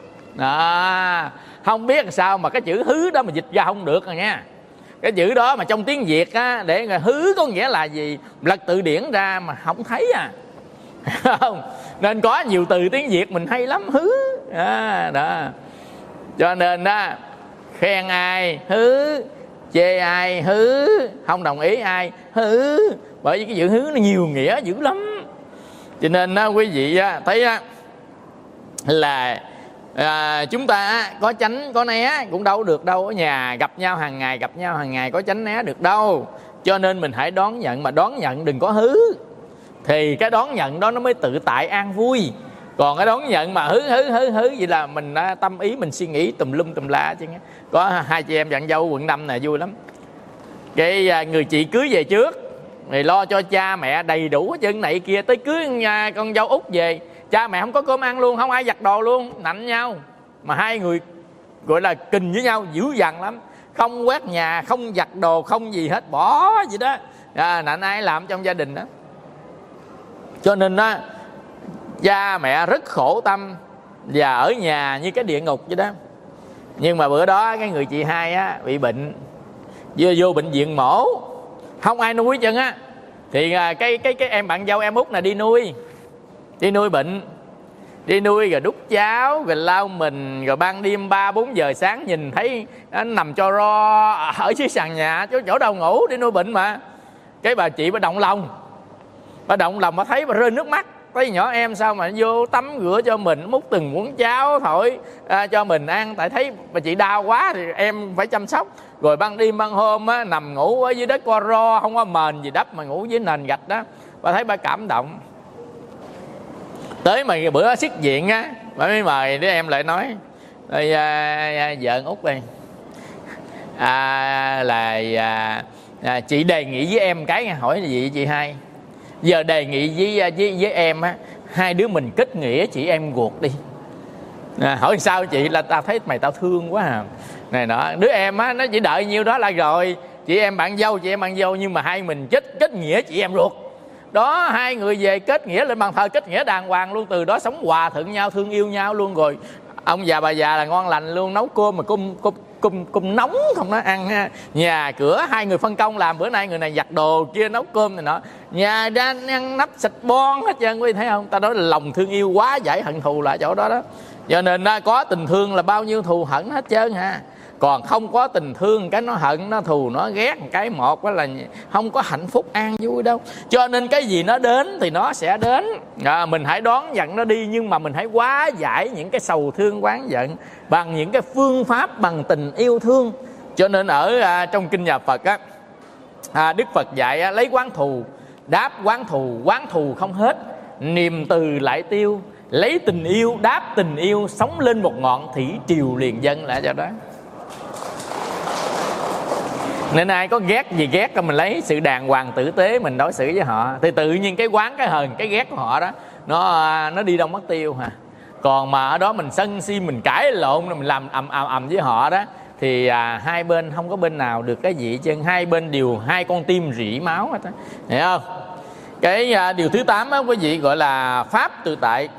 à, không biết sao mà cái chữ hứ đó mà dịch ra không được rồi nha. Cái chữ đó mà trong tiếng Việt á, để hứ có nghĩa là gì, lật từ điển ra mà không thấy à. Không, nên có nhiều từ tiếng Việt mình hay lắm, hứ à, đó. Cho nên đó, khen ai hứ, chê ai hứ, không đồng ý ai hứ. Bởi vì cái chữ hứ nó nhiều nghĩa dữ lắm. Cho nên đó, quý vị thấy đó, là à, chúng ta có tránh có né cũng đâu được đâu. Ở nhà gặp nhau hàng ngày, gặp nhau hàng ngày có tránh né được đâu. Cho nên mình hãy đón nhận, mà đón nhận đừng có hứ, thì cái đón nhận đó nó mới tự tại an vui. Còn cái đón nhận mà hứ hứ hứ hứ vậy là mình đã tâm ý mình suy nghĩ tùm lum tùm la chứ. Có hai chị em bạn dâu quận năm này vui lắm. Cái người chị cưới về trước thì lo cho cha mẹ đầy đủ hết trơn này kia, tới cưới nhà con dâu út về, cha mẹ không có cơm ăn luôn, không ai giặt đồ luôn, nạnh nhau. Mà hai người gọi là kình với nhau dữ dằn lắm, không quét nhà, không giặt đồ, không gì hết, bỏ gì đó à, nạnh ai làm trong gia đình đó. Cho nên đó, cha mẹ rất khổ tâm và ở nhà như cái địa ngục vậy đó. Nhưng mà bữa đó cái người chị hai á bị bệnh, vừa vô bệnh viện mổ, không ai nuôi chân á, thì cái cái cái em bạn dâu em út này đi nuôi, đi nuôi bệnh, đi nuôi rồi đút cháo, rồi lau mình, rồi ban đêm ba bốn giờ sáng nhìn thấy nó nằm cho ro ở dưới sàn nhà, chỗ chỗ đâu ngủ, đi nuôi bệnh mà. Cái bà chị bà động lòng, bà động lòng bà thấy bà rơi nước mắt, thấy nhỏ em sao mà vô tắm rửa cho mình, múc từng muỗng cháo thổi à, cho mình ăn. Tại thấy bà chị đau quá thì em phải chăm sóc. Rồi ban đêm ban hôm á, nằm ngủ ở dưới đất co ro, không có mền gì đắp mà ngủ dưới nền gạch đó. Bà thấy bà cảm động. Tới mà bữa xuất viện á, bà mới mời đứa em lại nói: à, à, vợ út đây à, là à, à, chị đề nghị với em cái. Hỏi là gì chị hai? Giờ đề nghị với với, với em á, hai đứa mình kết nghĩa chị em ruột đi. À, hỏi sao chị? Là tao thấy mày tao thương quá à, này nọ. Đứa em á, nó chỉ đợi nhiêu đó là rồi, chị em bạn dâu, chị em bạn dâu, nhưng mà hai mình kết kết nghĩa chị em ruột đó. Hai người về kết nghĩa lên bàn thờ, kết nghĩa đàng hoàng luôn. Từ đó sống hòa thuận nhau, thương yêu nhau luôn. Rồi ông già bà già là ngon lành luôn, nấu cơm mà cơm cơm cơm, cơm nóng không nó ăn ha. Nhà cửa hai người phân công làm, bữa nay người này giặt đồ, kia nấu cơm này nọ, nhà ra ăn nắp xịt bon hết trơn. Quý vị thấy không? Ta nói là lòng thương yêu quá giải hận thù là chỗ đó đó. Cho nên có tình thương là bao nhiêu thù hận hết trơn ha. Còn không có tình thương cái nó hận, nó thù, nó ghét cái một đó là không có hạnh phúc an vui đâu. Cho nên cái gì nó đến thì nó sẽ đến, à, mình hãy đón nhận nó đi, nhưng mà mình hãy hóa giải những cái sầu thương oán giận bằng những cái phương pháp, bằng tình yêu thương. Cho nên ở à, trong kinh nhà Phật á, à, Đức Phật dạy á, lấy quán thù đáp quán thù, quán thù không hết, niềm từ lại tiêu, lấy tình yêu đáp tình yêu, sống lên một ngọn thủy triều liền dân lại cho đó. Nên ai có ghét gì ghét, mình lấy sự đàng hoàng tử tế mình đối xử với họ, thì tự nhiên cái quán, cái hờn, cái ghét của họ đó nó nó đi đâu mất tiêu hả. Còn mà ở đó mình sân si, mình cãi lộn, mình làm ầm ầm ầm với họ đó, thì à, hai bên không có bên nào được cái gì chứ, hai bên đều hai con tim rỉ máu hết đó, hiểu không? Cái à, điều thứ tám đó quý vị gọi là pháp tự tại.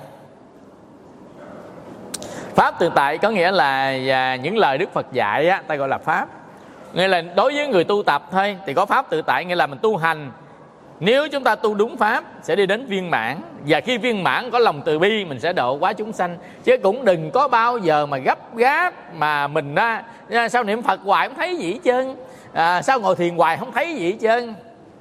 Pháp tự tại có nghĩa là à, những lời Đức Phật dạy á, ta gọi là pháp. Nghĩa là đối với người tu tập thôi thì có pháp tự tại, nghĩa là mình tu hành, nếu chúng ta tu đúng pháp sẽ đi đến viên mãn, và khi viên mãn có lòng từ bi mình sẽ độ quá chúng sanh. Chứ cũng đừng có bao giờ mà gấp gáp mà mình á, sao niệm Phật hoài không thấy gì hết trơn, à, sao ngồi thiền hoài không thấy gì hết trơn.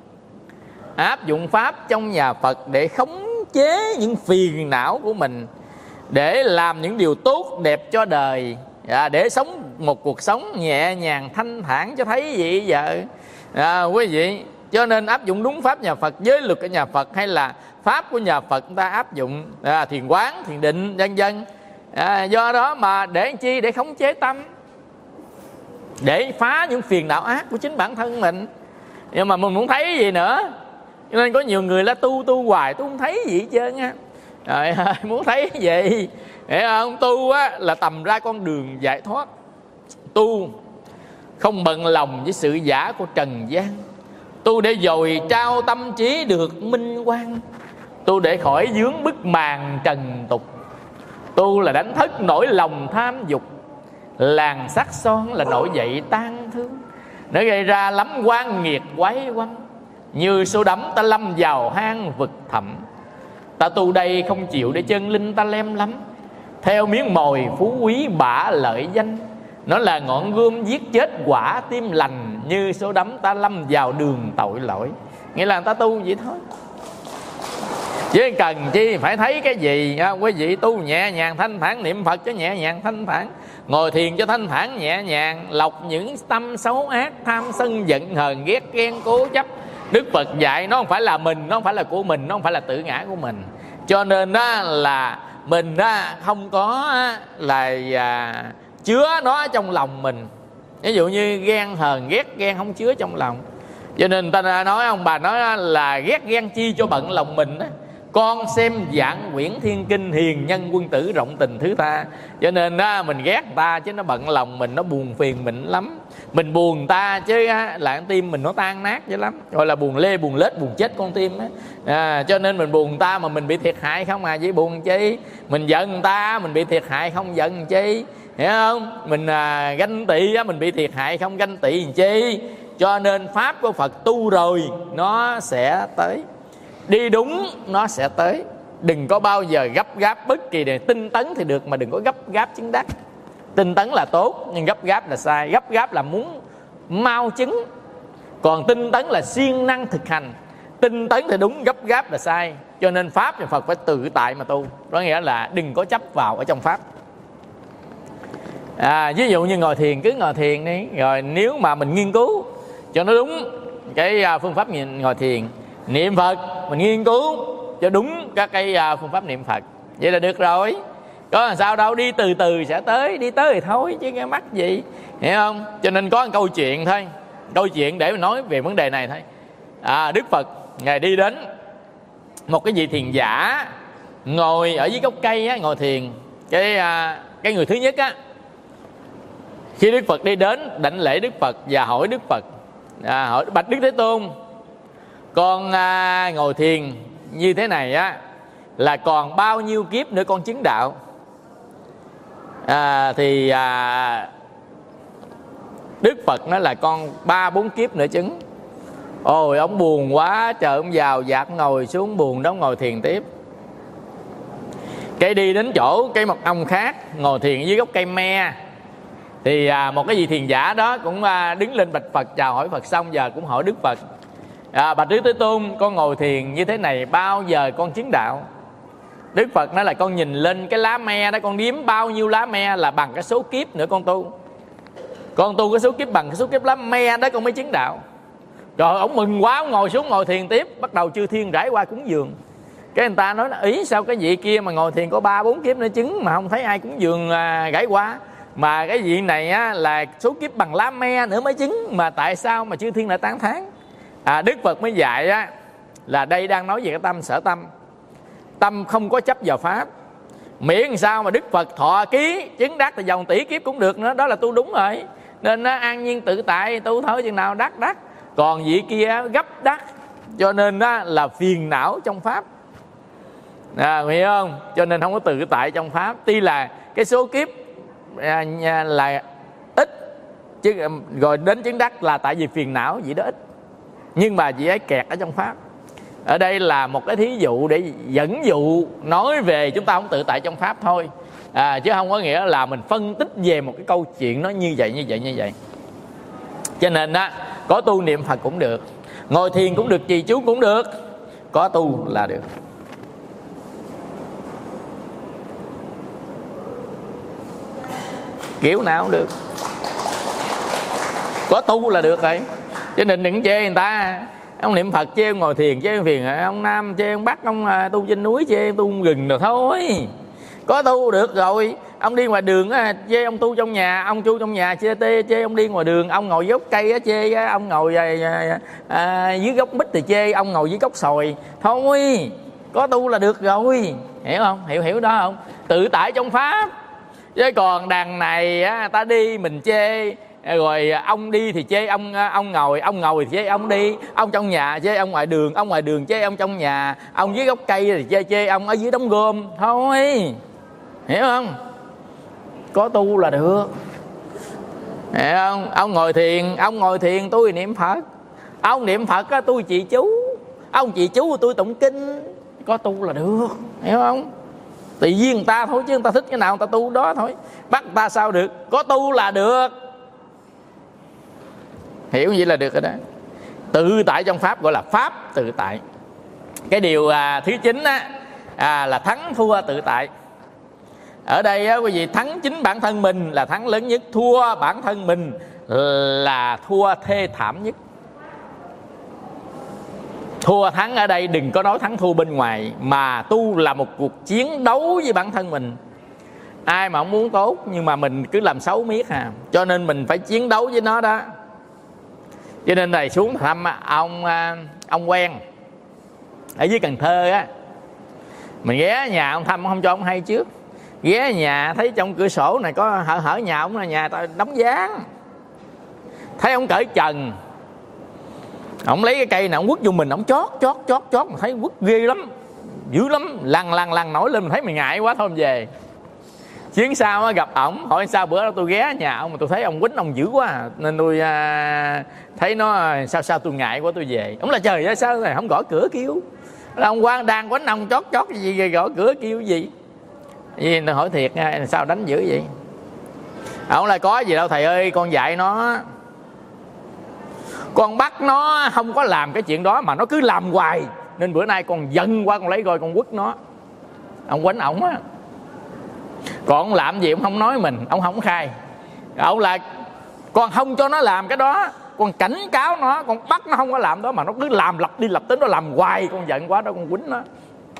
Áp dụng pháp trong nhà Phật để khống chế những phiền não của mình, để làm những điều tốt đẹp cho đời, à, để sống một cuộc sống nhẹ nhàng thanh thản cho thấy gì vậy, à, quý vị. Cho nên áp dụng đúng pháp nhà Phật, giới luật của nhà Phật hay là pháp của nhà Phật chúng ta áp dụng, à, thiền quán, thiền định, vân vân. À, do đó mà để chi? Để khống chế tâm, để phá những phiền não ác của chính bản thân mình. Nhưng mà mình muốn thấy gì nữa, cho nên có nhiều người là tu tu hoài tu không thấy gì hết trơn á. Trời ơi, muốn thấy gì, hiểu không? Tu á là tầm ra con đường giải thoát, tu không bận lòng với sự giả của trần gian, tu để dồi trao tâm trí được minh quang, tu để khỏi vướng bức màn trần tục, tu là đánh thức nỗi lòng tham dục, làn sắc son là nổi dậy tan thương, nó gây ra lắm quan nghiệt quái quăng, như số đắm ta lâm vào hang vực thẳm. Ta tu đây không chịu để chân linh ta lem lắm, theo miếng mồi phú quý bả lợi danh, nó là ngọn gươm giết chết quả tim lành, như số đắm ta lâm vào đường tội lỗi. Nghĩa là người ta tu vậy thôi, chứ cần chi phải thấy cái gì. Quý vị tu nhẹ nhàng thanh thản, niệm Phật cho nhẹ nhàng thanh thản, ngồi thiền cho thanh thản nhẹ nhàng, lọc những tâm xấu ác, tham sân giận hờn ghét ghen cố chấp. Đức Phật dạy nó không phải là mình, nó không phải là của mình, nó không phải là tự ngã của mình. Cho nên đó là mình đó không có là à, chứa nó trong lòng mình. Ví dụ như ghen hờn ghét ghen không chứa trong lòng, cho nên người ta nói, ông bà nói là ghét ghen chi cho bận lòng mình đó. Con xem dạng quyển thiên kinh, hiền nhân quân tử rộng tình thứ tha. Cho nên đó, mình ghét người ta chứ nó bận lòng mình, nó buồn phiền mình lắm. Mình buồn người ta chứ là tim mình nó tan nát dữ lắm, gọi là buồn lê buồn lết buồn chết con tim á. À, cho nên mình buồn người ta mà mình bị thiệt hại không à, chỉ buồn chi. Mình giận người ta mình bị thiệt hại không giận chi, hiểu không? Mình à, ganh tị á, mình bị thiệt hại không ganh tị làm chi. Cho nên pháp của Phật tu rồi nó sẽ tới, đi đúng nó sẽ tới. Đừng có bao giờ gấp gáp bất kỳ điều. Tinh tấn thì được mà đừng có gấp gáp chứng đắc. Tinh tấn là tốt nhưng gấp gáp là sai. Gấp gáp là muốn mau chứng, còn tinh tấn là siêng năng thực hành. Tinh tấn thì đúng, gấp gáp là sai. Cho nên pháp thì Phật phải tự tại mà tu. Đó nghĩa là đừng có chấp vào ở trong pháp. À, ví dụ như ngồi thiền, cứ ngồi thiền đi. Rồi nếu mà mình nghiên cứu cho nó đúng cái phương pháp ngồi thiền, niệm Phật mình nghiên cứu cho đúng các cái phương pháp niệm Phật, vậy là được rồi. Có làm sao đâu, đi từ từ sẽ tới, đi tới thì thôi chứ nghe mắc gì, hiểu không? Cho nên có một câu chuyện thôi, câu chuyện để mình nói về vấn đề này thôi. À, Đức Phật ngài đi đến một cái vị thiền giả ngồi ở dưới gốc cây á, ngồi thiền. Cái cái người thứ nhất á, khi Đức Phật đi đến đảnh lễ Đức Phật và hỏi Đức Phật, à, hỏi bạch Đức Thế Tôn, con à, ngồi thiền như thế này á là còn bao nhiêu kiếp nữa con chứng đạo? À, thì à, Đức Phật nói là con ba bốn kiếp nữa chứng. Ôi ông buồn quá trời, ông vào dạt ngồi xuống buồn đó, ngồi thiền tiếp. Cái đi đến chỗ cây mật ong khác ngồi thiền dưới gốc cây me, Thì à, một cái vị thiền giả đó cũng à, đứng lên bạch Phật, chào hỏi Phật xong giờ cũng hỏi Đức Phật: à, bạch Đức Thế Tôn, con ngồi thiền như thế này bao giờ con chứng đạo? Đức Phật nói là con nhìn lên cái lá me đó, con đếm bao nhiêu lá me là bằng cái số kiếp nữa con tu. Con tu cái số kiếp bằng cái số kiếp lá me đó con mới chứng đạo. Rồi ông mừng quá, ông ngồi xuống ngồi thiền tiếp. Bắt đầu chư thiên rải qua cúng dường. Cái người ta nói là ý sao cái vị kia mà ngồi thiền có ba bốn kiếp nữa chứng mà không thấy ai cúng dường à, rải qua. Mà cái vị này á, là số kiếp bằng lá me nữa mới chứng, mà tại sao mà chư thiên lại tán thán? À, Đức Phật mới dạy á, là đây đang nói về cái tâm sở tâm. Tâm không có chấp vào pháp. Miễn sao mà Đức Phật thọ ký chứng đắc thì dòng tỷ kiếp cũng được nữa. Đó là tu đúng rồi. Nên nó an nhiên tự tại, tu thôi chừng nào đắc đắc. Còn vị kia gấp đắc, cho nên đó là phiền não trong pháp. À, hiểu không? Cho nên không có tự tại trong pháp. Tuy là cái số kiếp à, là ít, chứ rồi đến chứng đắc là tại vì phiền não vậy đó ít. Nhưng mà chỉ ấy kẹt ở trong pháp. Ở đây là một cái thí dụ để dẫn dụ nói về chúng ta không tự tại trong pháp thôi, à, chứ không có nghĩa là mình phân tích về một cái câu chuyện nó như vậy như vậy như vậy. Cho nên á, có tu niệm Phật cũng được, ngồi thiền cũng được, trì chú cũng được, có tu là được. Kiểu nào cũng được, có tu là được rồi. Cho nên đừng chê người ta ông niệm Phật, chê ông ngồi thiền, chê ông thiền, ông Nam chê ông Bắc, ông tu trên núi, chê ông tu rừng rồi thôi. Có tu được rồi. Ông đi ngoài đường chê ông tu trong nhà, ông tu trong nhà chê tê, chê ông đi ngoài đường. Ông ngồi dưới gốc cây chê ông ngồi à, à, dưới gốc mít thì chê ông ngồi dưới gốc sồi. Thôi, có tu là được rồi. Hiểu không? Hiểu hiểu đó không? Tự tại trong pháp. Chứ còn đằng này á, ta đi mình chê, rồi ông đi thì chê ông ông ngồi, ông ngồi thì chê ông đi, ông trong nhà chê ông ngoài đường, ông ngoài đường chê ông trong nhà, ông dưới gốc cây thì chê chê ông ở dưới đống gom. Thôi, hiểu không? Có tu là được, hiểu không? Ông ngồi thiền, ông ngồi thiền tôi niệm Phật, ông niệm Phật á tôi trì chú, ông trì chú tôi tụng kinh, có tu là được, hiểu không? Tự nhiên người ta thôi, chứ người ta thích cái nào người ta tu đó thôi, bắt người ta sao được? Có tu là được. Hiểu vậy là được rồi đó. Tự tại trong pháp gọi là pháp tự tại. Cái điều à, thứ chín á, à, là thắng thua tự tại. Ở đây á, quý vị, thắng chính bản thân mình là thắng lớn nhất, thua bản thân mình là thua thê thảm nhất. Thua thắng ở đây đừng có nói thắng thua bên ngoài, mà tu là một cuộc chiến đấu với bản thân mình. Ai mà không muốn tốt, nhưng mà mình cứ làm xấu miết à. Cho nên mình phải chiến đấu với nó đó. Cho nên này xuống thăm ông ông quen ở dưới Cần Thơ á, mình ghé nhà ông thăm, không cho ông hay trước. Ghé nhà thấy trong cửa sổ này có hở hở nhà ông là nhà ta đóng dáng, thấy ông cởi trần, ông lấy cái cây này ông quất vô mình, ông chót chót chót chót, mình thấy quất ghê lắm, dữ lắm, lăn lăn lăn nổi lên, mình thấy mình ngại quá thôi mình về. Chuyến sau á, gặp ổng hỏi sao bữa đó tôi ghé nhà ông mà tôi thấy ông quýnh ông dữ quá, nên tôi à, thấy nó sao sao tôi ngại quá tôi về. Ông là trời ơi sao này không gõ cửa kêu, là ông quan đang quýnh ông chót chót gì gõ cửa kêu gì gì. Tôi hỏi thiệt nha, sao đánh dữ vậy? Ông là có gì đâu thầy ơi, con dạy nó, con bắt nó không có làm cái chuyện đó mà nó cứ làm hoài, nên bữa nay con giận quá con lấy roi con quất nó. Ông quýnh ổng á. Còn ông làm gì ông không nói mình, ông không khai. Ông là con không cho nó làm cái đó, con cảnh cáo nó, con bắt nó không có làm đó mà nó cứ làm lặp đi lặp tới, nó làm hoài, con giận quá đó con quýnh nó.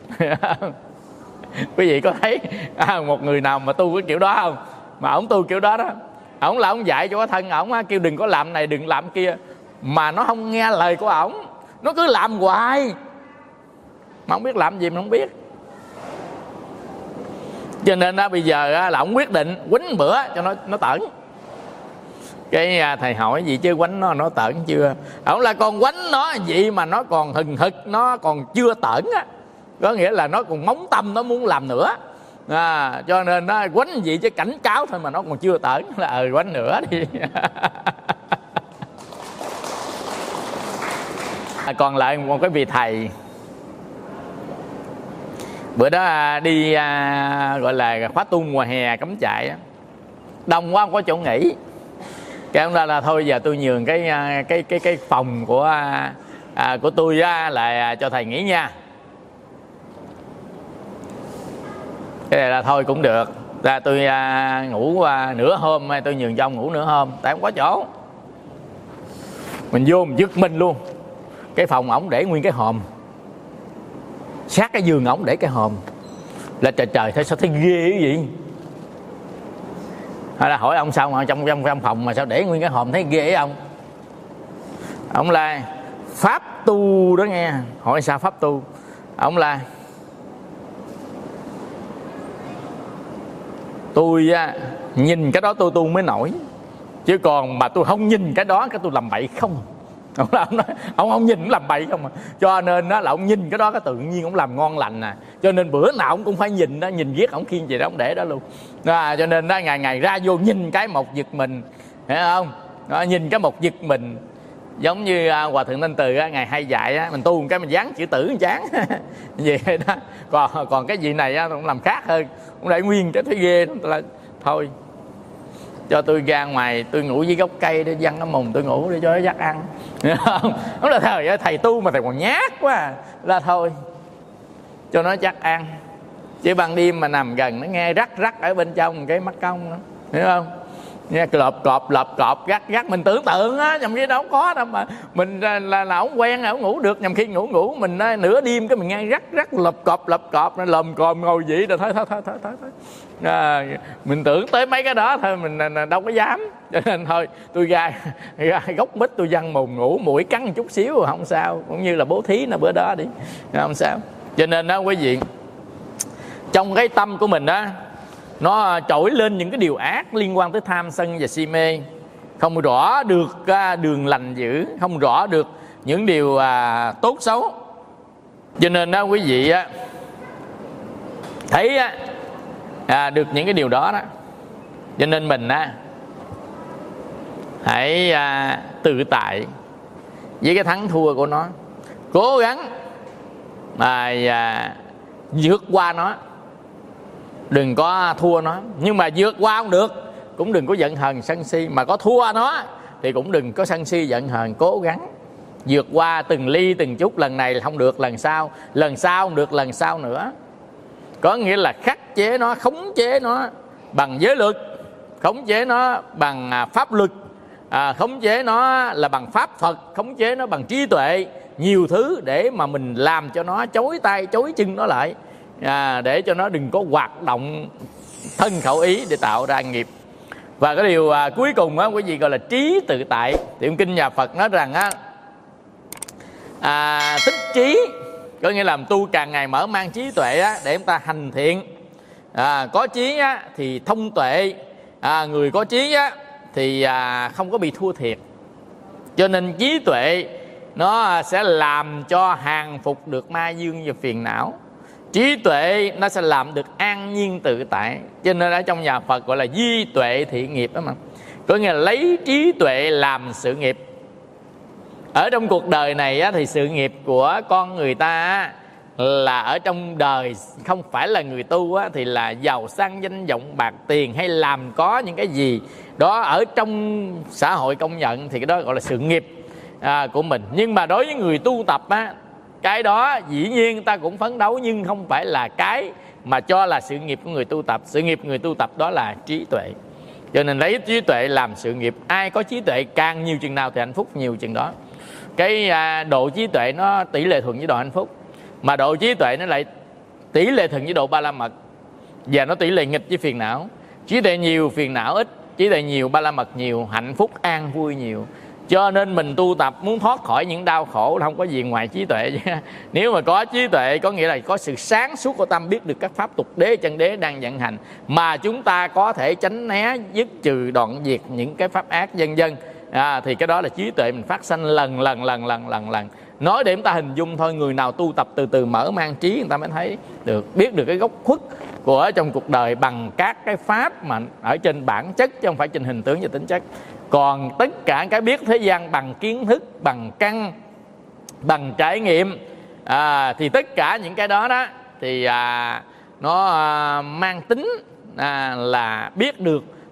Quý vị có thấy à, một người nào mà tu cái kiểu đó không? Mà ổng tu kiểu đó đó, ổng là ổng dạy cho cái thân ổng kêu đừng có làm này đừng làm kia, mà nó không nghe lời của ổng, nó cứ làm hoài mà không biết làm gì mà không biết. Cho nên đó, bây giờ là ổng quyết định quýnh bữa cho nó nó tởn. Cái à, thầy hỏi gì chứ quánh nó nó tởn chưa? Ổng là còn quánh nó gì mà nó còn hừng hực, nó còn chưa tởn á, có nghĩa là nó còn móng tâm, nó muốn làm nữa à, cho nên nó quánh gì chứ cảnh cáo thôi mà nó còn chưa tởn, là ờ quánh nữa đi. Còn lại một cái vị thầy bữa đó đi à, gọi là khóa tu mùa hè cắm trại á, đông quá không có chỗ nghỉ. Cái ông ra là thôi giờ tôi nhường cái cái cái cái phòng của à, của tôi á, là cho thầy nghỉ nha. Cái này là thôi cũng được, ra tôi à, ngủ à, nửa hôm, tôi nhường cho ông ngủ nửa hôm, tại không có chỗ. Mình vô mình giật mình luôn. Cái phòng ổng để nguyên cái hòm, sát cái giường ổng để cái hòm. Là trời trời, thấy sao thấy ghê cái gì. Hay là hỏi ông sao mà trong trong, trong phòng mà sao để nguyên cái hòm thấy ghê ông. Ông là pháp tu đó nghe. Hỏi sao pháp tu. Ông là tôi á, nhìn cái đó tôi tu mới nổi, chứ còn mà tôi không nhìn cái đó cái tôi làm bậy không. Ông, ông, nói, ông không nhìn cũng làm bậy không à. Cho nên đó là ông nhìn cái đó cái tự nhiên ông làm ngon lành nè. Cho nên bữa nào ông cũng phải nhìn đó, nhìn viết ông khiêng gì đó ông để đó luôn à, cho nên đó ngày ngày ra vô nhìn cái một giật mình, hiểu không đó, nhìn cái một giật mình. Giống như à, Hòa Thượng Thanh Từ á, ngày hay dạy á, mình tu một cái mình dán chữ tử chán vậy đó. Còn còn cái gì này á, cũng làm khác hơn. Cũng để nguyên cái thấy ghê là thôi cho tôi ra ngoài tôi ngủ dưới gốc cây để văng cái mùng tôi ngủ để cho nó dắt ăn. Đó là thời ơi, thầy tu mà thầy còn nhát quá à. Là thôi cho nó dắt ăn, chứ ban đêm mà nằm gần nó nghe rắc rắc ở bên trong cái mắt công đó, hiểu không? Nghe lợp cọp lợp cọp gắt gắt mình tưởng tượng á, nhầm khi đâu không có đâu mà mình là là, là ổng quen ổng ngủ được, nhầm khi ngủ ngủ mình nửa đêm cái mình nghe rắc rắc lợp cọp lợp cọp nó lồm còm ngồi vậy rồi thôi thôi thôi thôi thôi, thôi. À, mình tưởng tới mấy cái đó thôi mình đâu có dám, cho nên thôi tôi ra, ra gốc mít tôi văng mùng ngủ, mũi cắn một chút xíu không sao, cũng như là bố thí nó bữa đó đi không sao. Cho nên đó quý vị, trong cái tâm của mình đó nó trỗi lên những cái điều ác liên quan tới tham sân và si mê, không rõ được đường lành dữ, không rõ được những điều à, tốt xấu. Cho nên đó quý vị á, thấy á, à, được những cái điều đó đó, cho nên mình á, hãy à, tự tại với cái thắng thua của nó, cố gắng mà à, vượt qua nó, đừng có thua nó. Nhưng mà vượt qua không được cũng đừng có giận hờn sân si, mà có thua nó thì cũng đừng có sân si giận hờn, cố gắng vượt qua từng ly từng chút. Lần này không được lần sau, lần sau không được lần sau nữa. Có nghĩa là khắc chế nó, khống chế nó bằng giới luật, khống chế nó bằng pháp luật, à, khống chế nó là bằng pháp thuật, khống chế nó bằng trí tuệ, nhiều thứ để mà mình làm cho nó chối tay chối chân nó lại, à, để cho nó đừng có hoạt động thân khẩu ý để tạo ra nghiệp. Và cái điều à, cuối cùng á, quý vị gọi là trí tự tại. Thì kinh nhà Phật nói rằng á, à, tích trí, có nghĩa là tu càng ngày mở mang trí tuệ á, để chúng ta hành thiện. À, có trí á, thì thông tuệ, à, người có trí á, thì à, không có bị thua thiệt. Cho nên trí tuệ nó sẽ làm cho hàng phục được ma dương và phiền não. Trí tuệ nó sẽ làm được an nhiên tự tại. Cho nên ở trong nhà Phật gọi là di tuệ thị nghiệp đó mà. Có nghĩa là lấy trí tuệ làm sự nghiệp. Ở trong cuộc đời này á, thì sự nghiệp của con người ta á, là ở trong đời không phải là người tu á, thì là giàu sang danh vọng bạc tiền, hay làm có những cái gì đó ở trong xã hội công nhận, thì cái đó gọi là sự nghiệp à, của mình. Nhưng mà đối với người tu tập á, cái đó dĩ nhiên ta cũng phấn đấu, nhưng không phải là cái mà cho là sự nghiệp của người tu tập. Sự nghiệp người tu tập đó là trí tuệ. Cho nên lấy trí tuệ làm sự nghiệp. Ai có trí tuệ càng nhiều chừng nào thì hạnh phúc nhiều chừng đó. Cái à, độ trí tuệ nó tỷ lệ thuận với độ hạnh phúc, mà độ trí tuệ nó lại tỷ lệ thuận với độ ba la mật, và nó tỷ lệ nghịch với phiền não. Trí tuệ nhiều phiền não ít, trí tuệ nhiều ba la mật nhiều, hạnh phúc an vui nhiều. Cho nên mình tu tập muốn thoát khỏi những đau khổ không có gì ngoài trí tuệ. Nếu mà có trí tuệ có nghĩa là có sự sáng suốt của tâm, biết được các pháp tục đế chân đế đang vận hành, mà chúng ta có thể tránh né, dứt trừ, đoạn diệt những cái pháp ác vân vân. À, thì cái đó là trí tuệ mình phát sanh lần lần lần lần lần lần. Nói để chúng ta hình dung thôi, người nào tu tập từ từ mở mang trí, người ta mới thấy được, biết được cái gốc khuất của trong cuộc đời bằng các cái pháp mà ở trên bản chất, chứ không phải trên hình tướng và tính chất. Còn tất cả cái biết thế gian bằng kiến thức, bằng căn, bằng trải nghiệm, à, thì tất cả những cái đó đó thì à, nó à, mang tính à, là biết được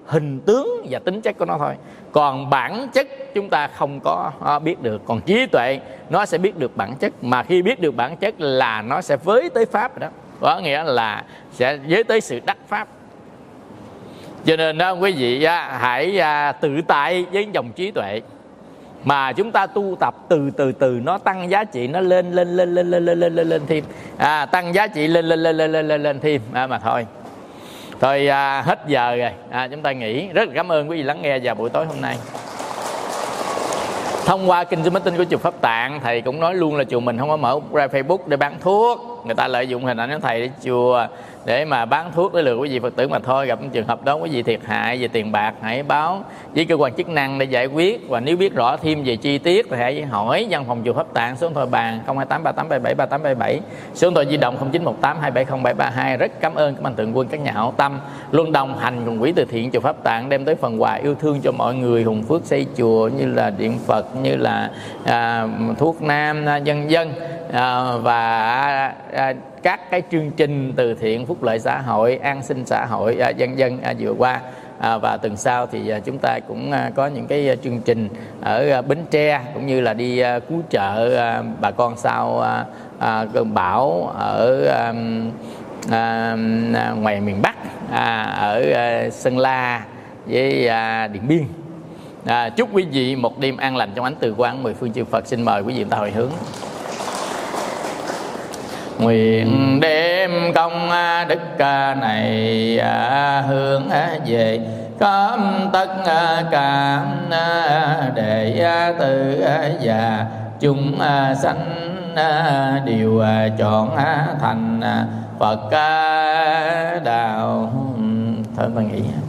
hình tướng và tính chất của nó thôi. Còn bản chất chúng ta không có biết được. Còn trí tuệ nó sẽ biết được bản chất. Mà khi biết được bản chất là nó sẽ với tới pháp rồi đó. Có nghĩa là sẽ với tới sự đắc pháp. Cho nên đó quý vị hãy tự tại với dòng trí tuệ. Mà chúng ta tu tập từ từ từ nó tăng giá trị, nó lên lên lên lên lên lên lên lên, lên thêm. À, tăng giá trị lên lên lên lên lên lên, lên thêm à, mà thôi. Thôi à, hết giờ rồi. À, chúng ta nghỉ. Rất là cảm ơn quý vị lắng nghe vào buổi tối hôm nay. Thông qua kinh Zoom của chùa Pháp Tạng, thầy cũng nói luôn là chùa mình không có mở ra Facebook để bán thuốc. Người ta lợi dụng hình ảnh của thầy để chùa để mà bán thuốc để lừa quý vị Phật tử mà thôi. Gặp trường hợp đó quý vị thiệt hại về tiền bạc, hãy báo với cơ quan chức năng để giải quyết. Và nếu biết rõ thêm về chi tiết thì hãy hỏi văn phòng chùa Pháp Tạng, số điện thoại bàn không hai tám ba tám bảy bảy ba tám bảy bảy, số điện thoại di động không chín một tám hai bảy không bảy ba hai. Rất cảm ơn các mạnh thường quân, các nhà hảo tâm luôn đồng hành cùng quỹ từ thiện chùa Pháp Tạng, đem tới phần quà yêu thương cho mọi người, hùng phước xây chùa như là điện Phật, như là à, thuốc nam, vân vân. À, và à, các cái chương trình từ thiện, phúc lợi xã hội, an sinh xã hội, à, vân vân à, vừa qua. À, và tuần sau thì à, chúng ta cũng à, có những cái à, chương trình ở à, Bến Tre, cũng như là đi à, cứu trợ à, bà con sau à, à, cơn bão ở à, à, ngoài miền Bắc, à, ở à, Sơn La với à, Điện Biên. À, chúc quý vị một đêm an lành trong ánh từ quang mười phương chư Phật. Xin mời quý vị chúng ta hồi hướng. Nguyện đem công đức này hướng về khắp tất cả đệ tử và chúng sanh đều chọn thành Phật đạo. Thôi ta nghĩ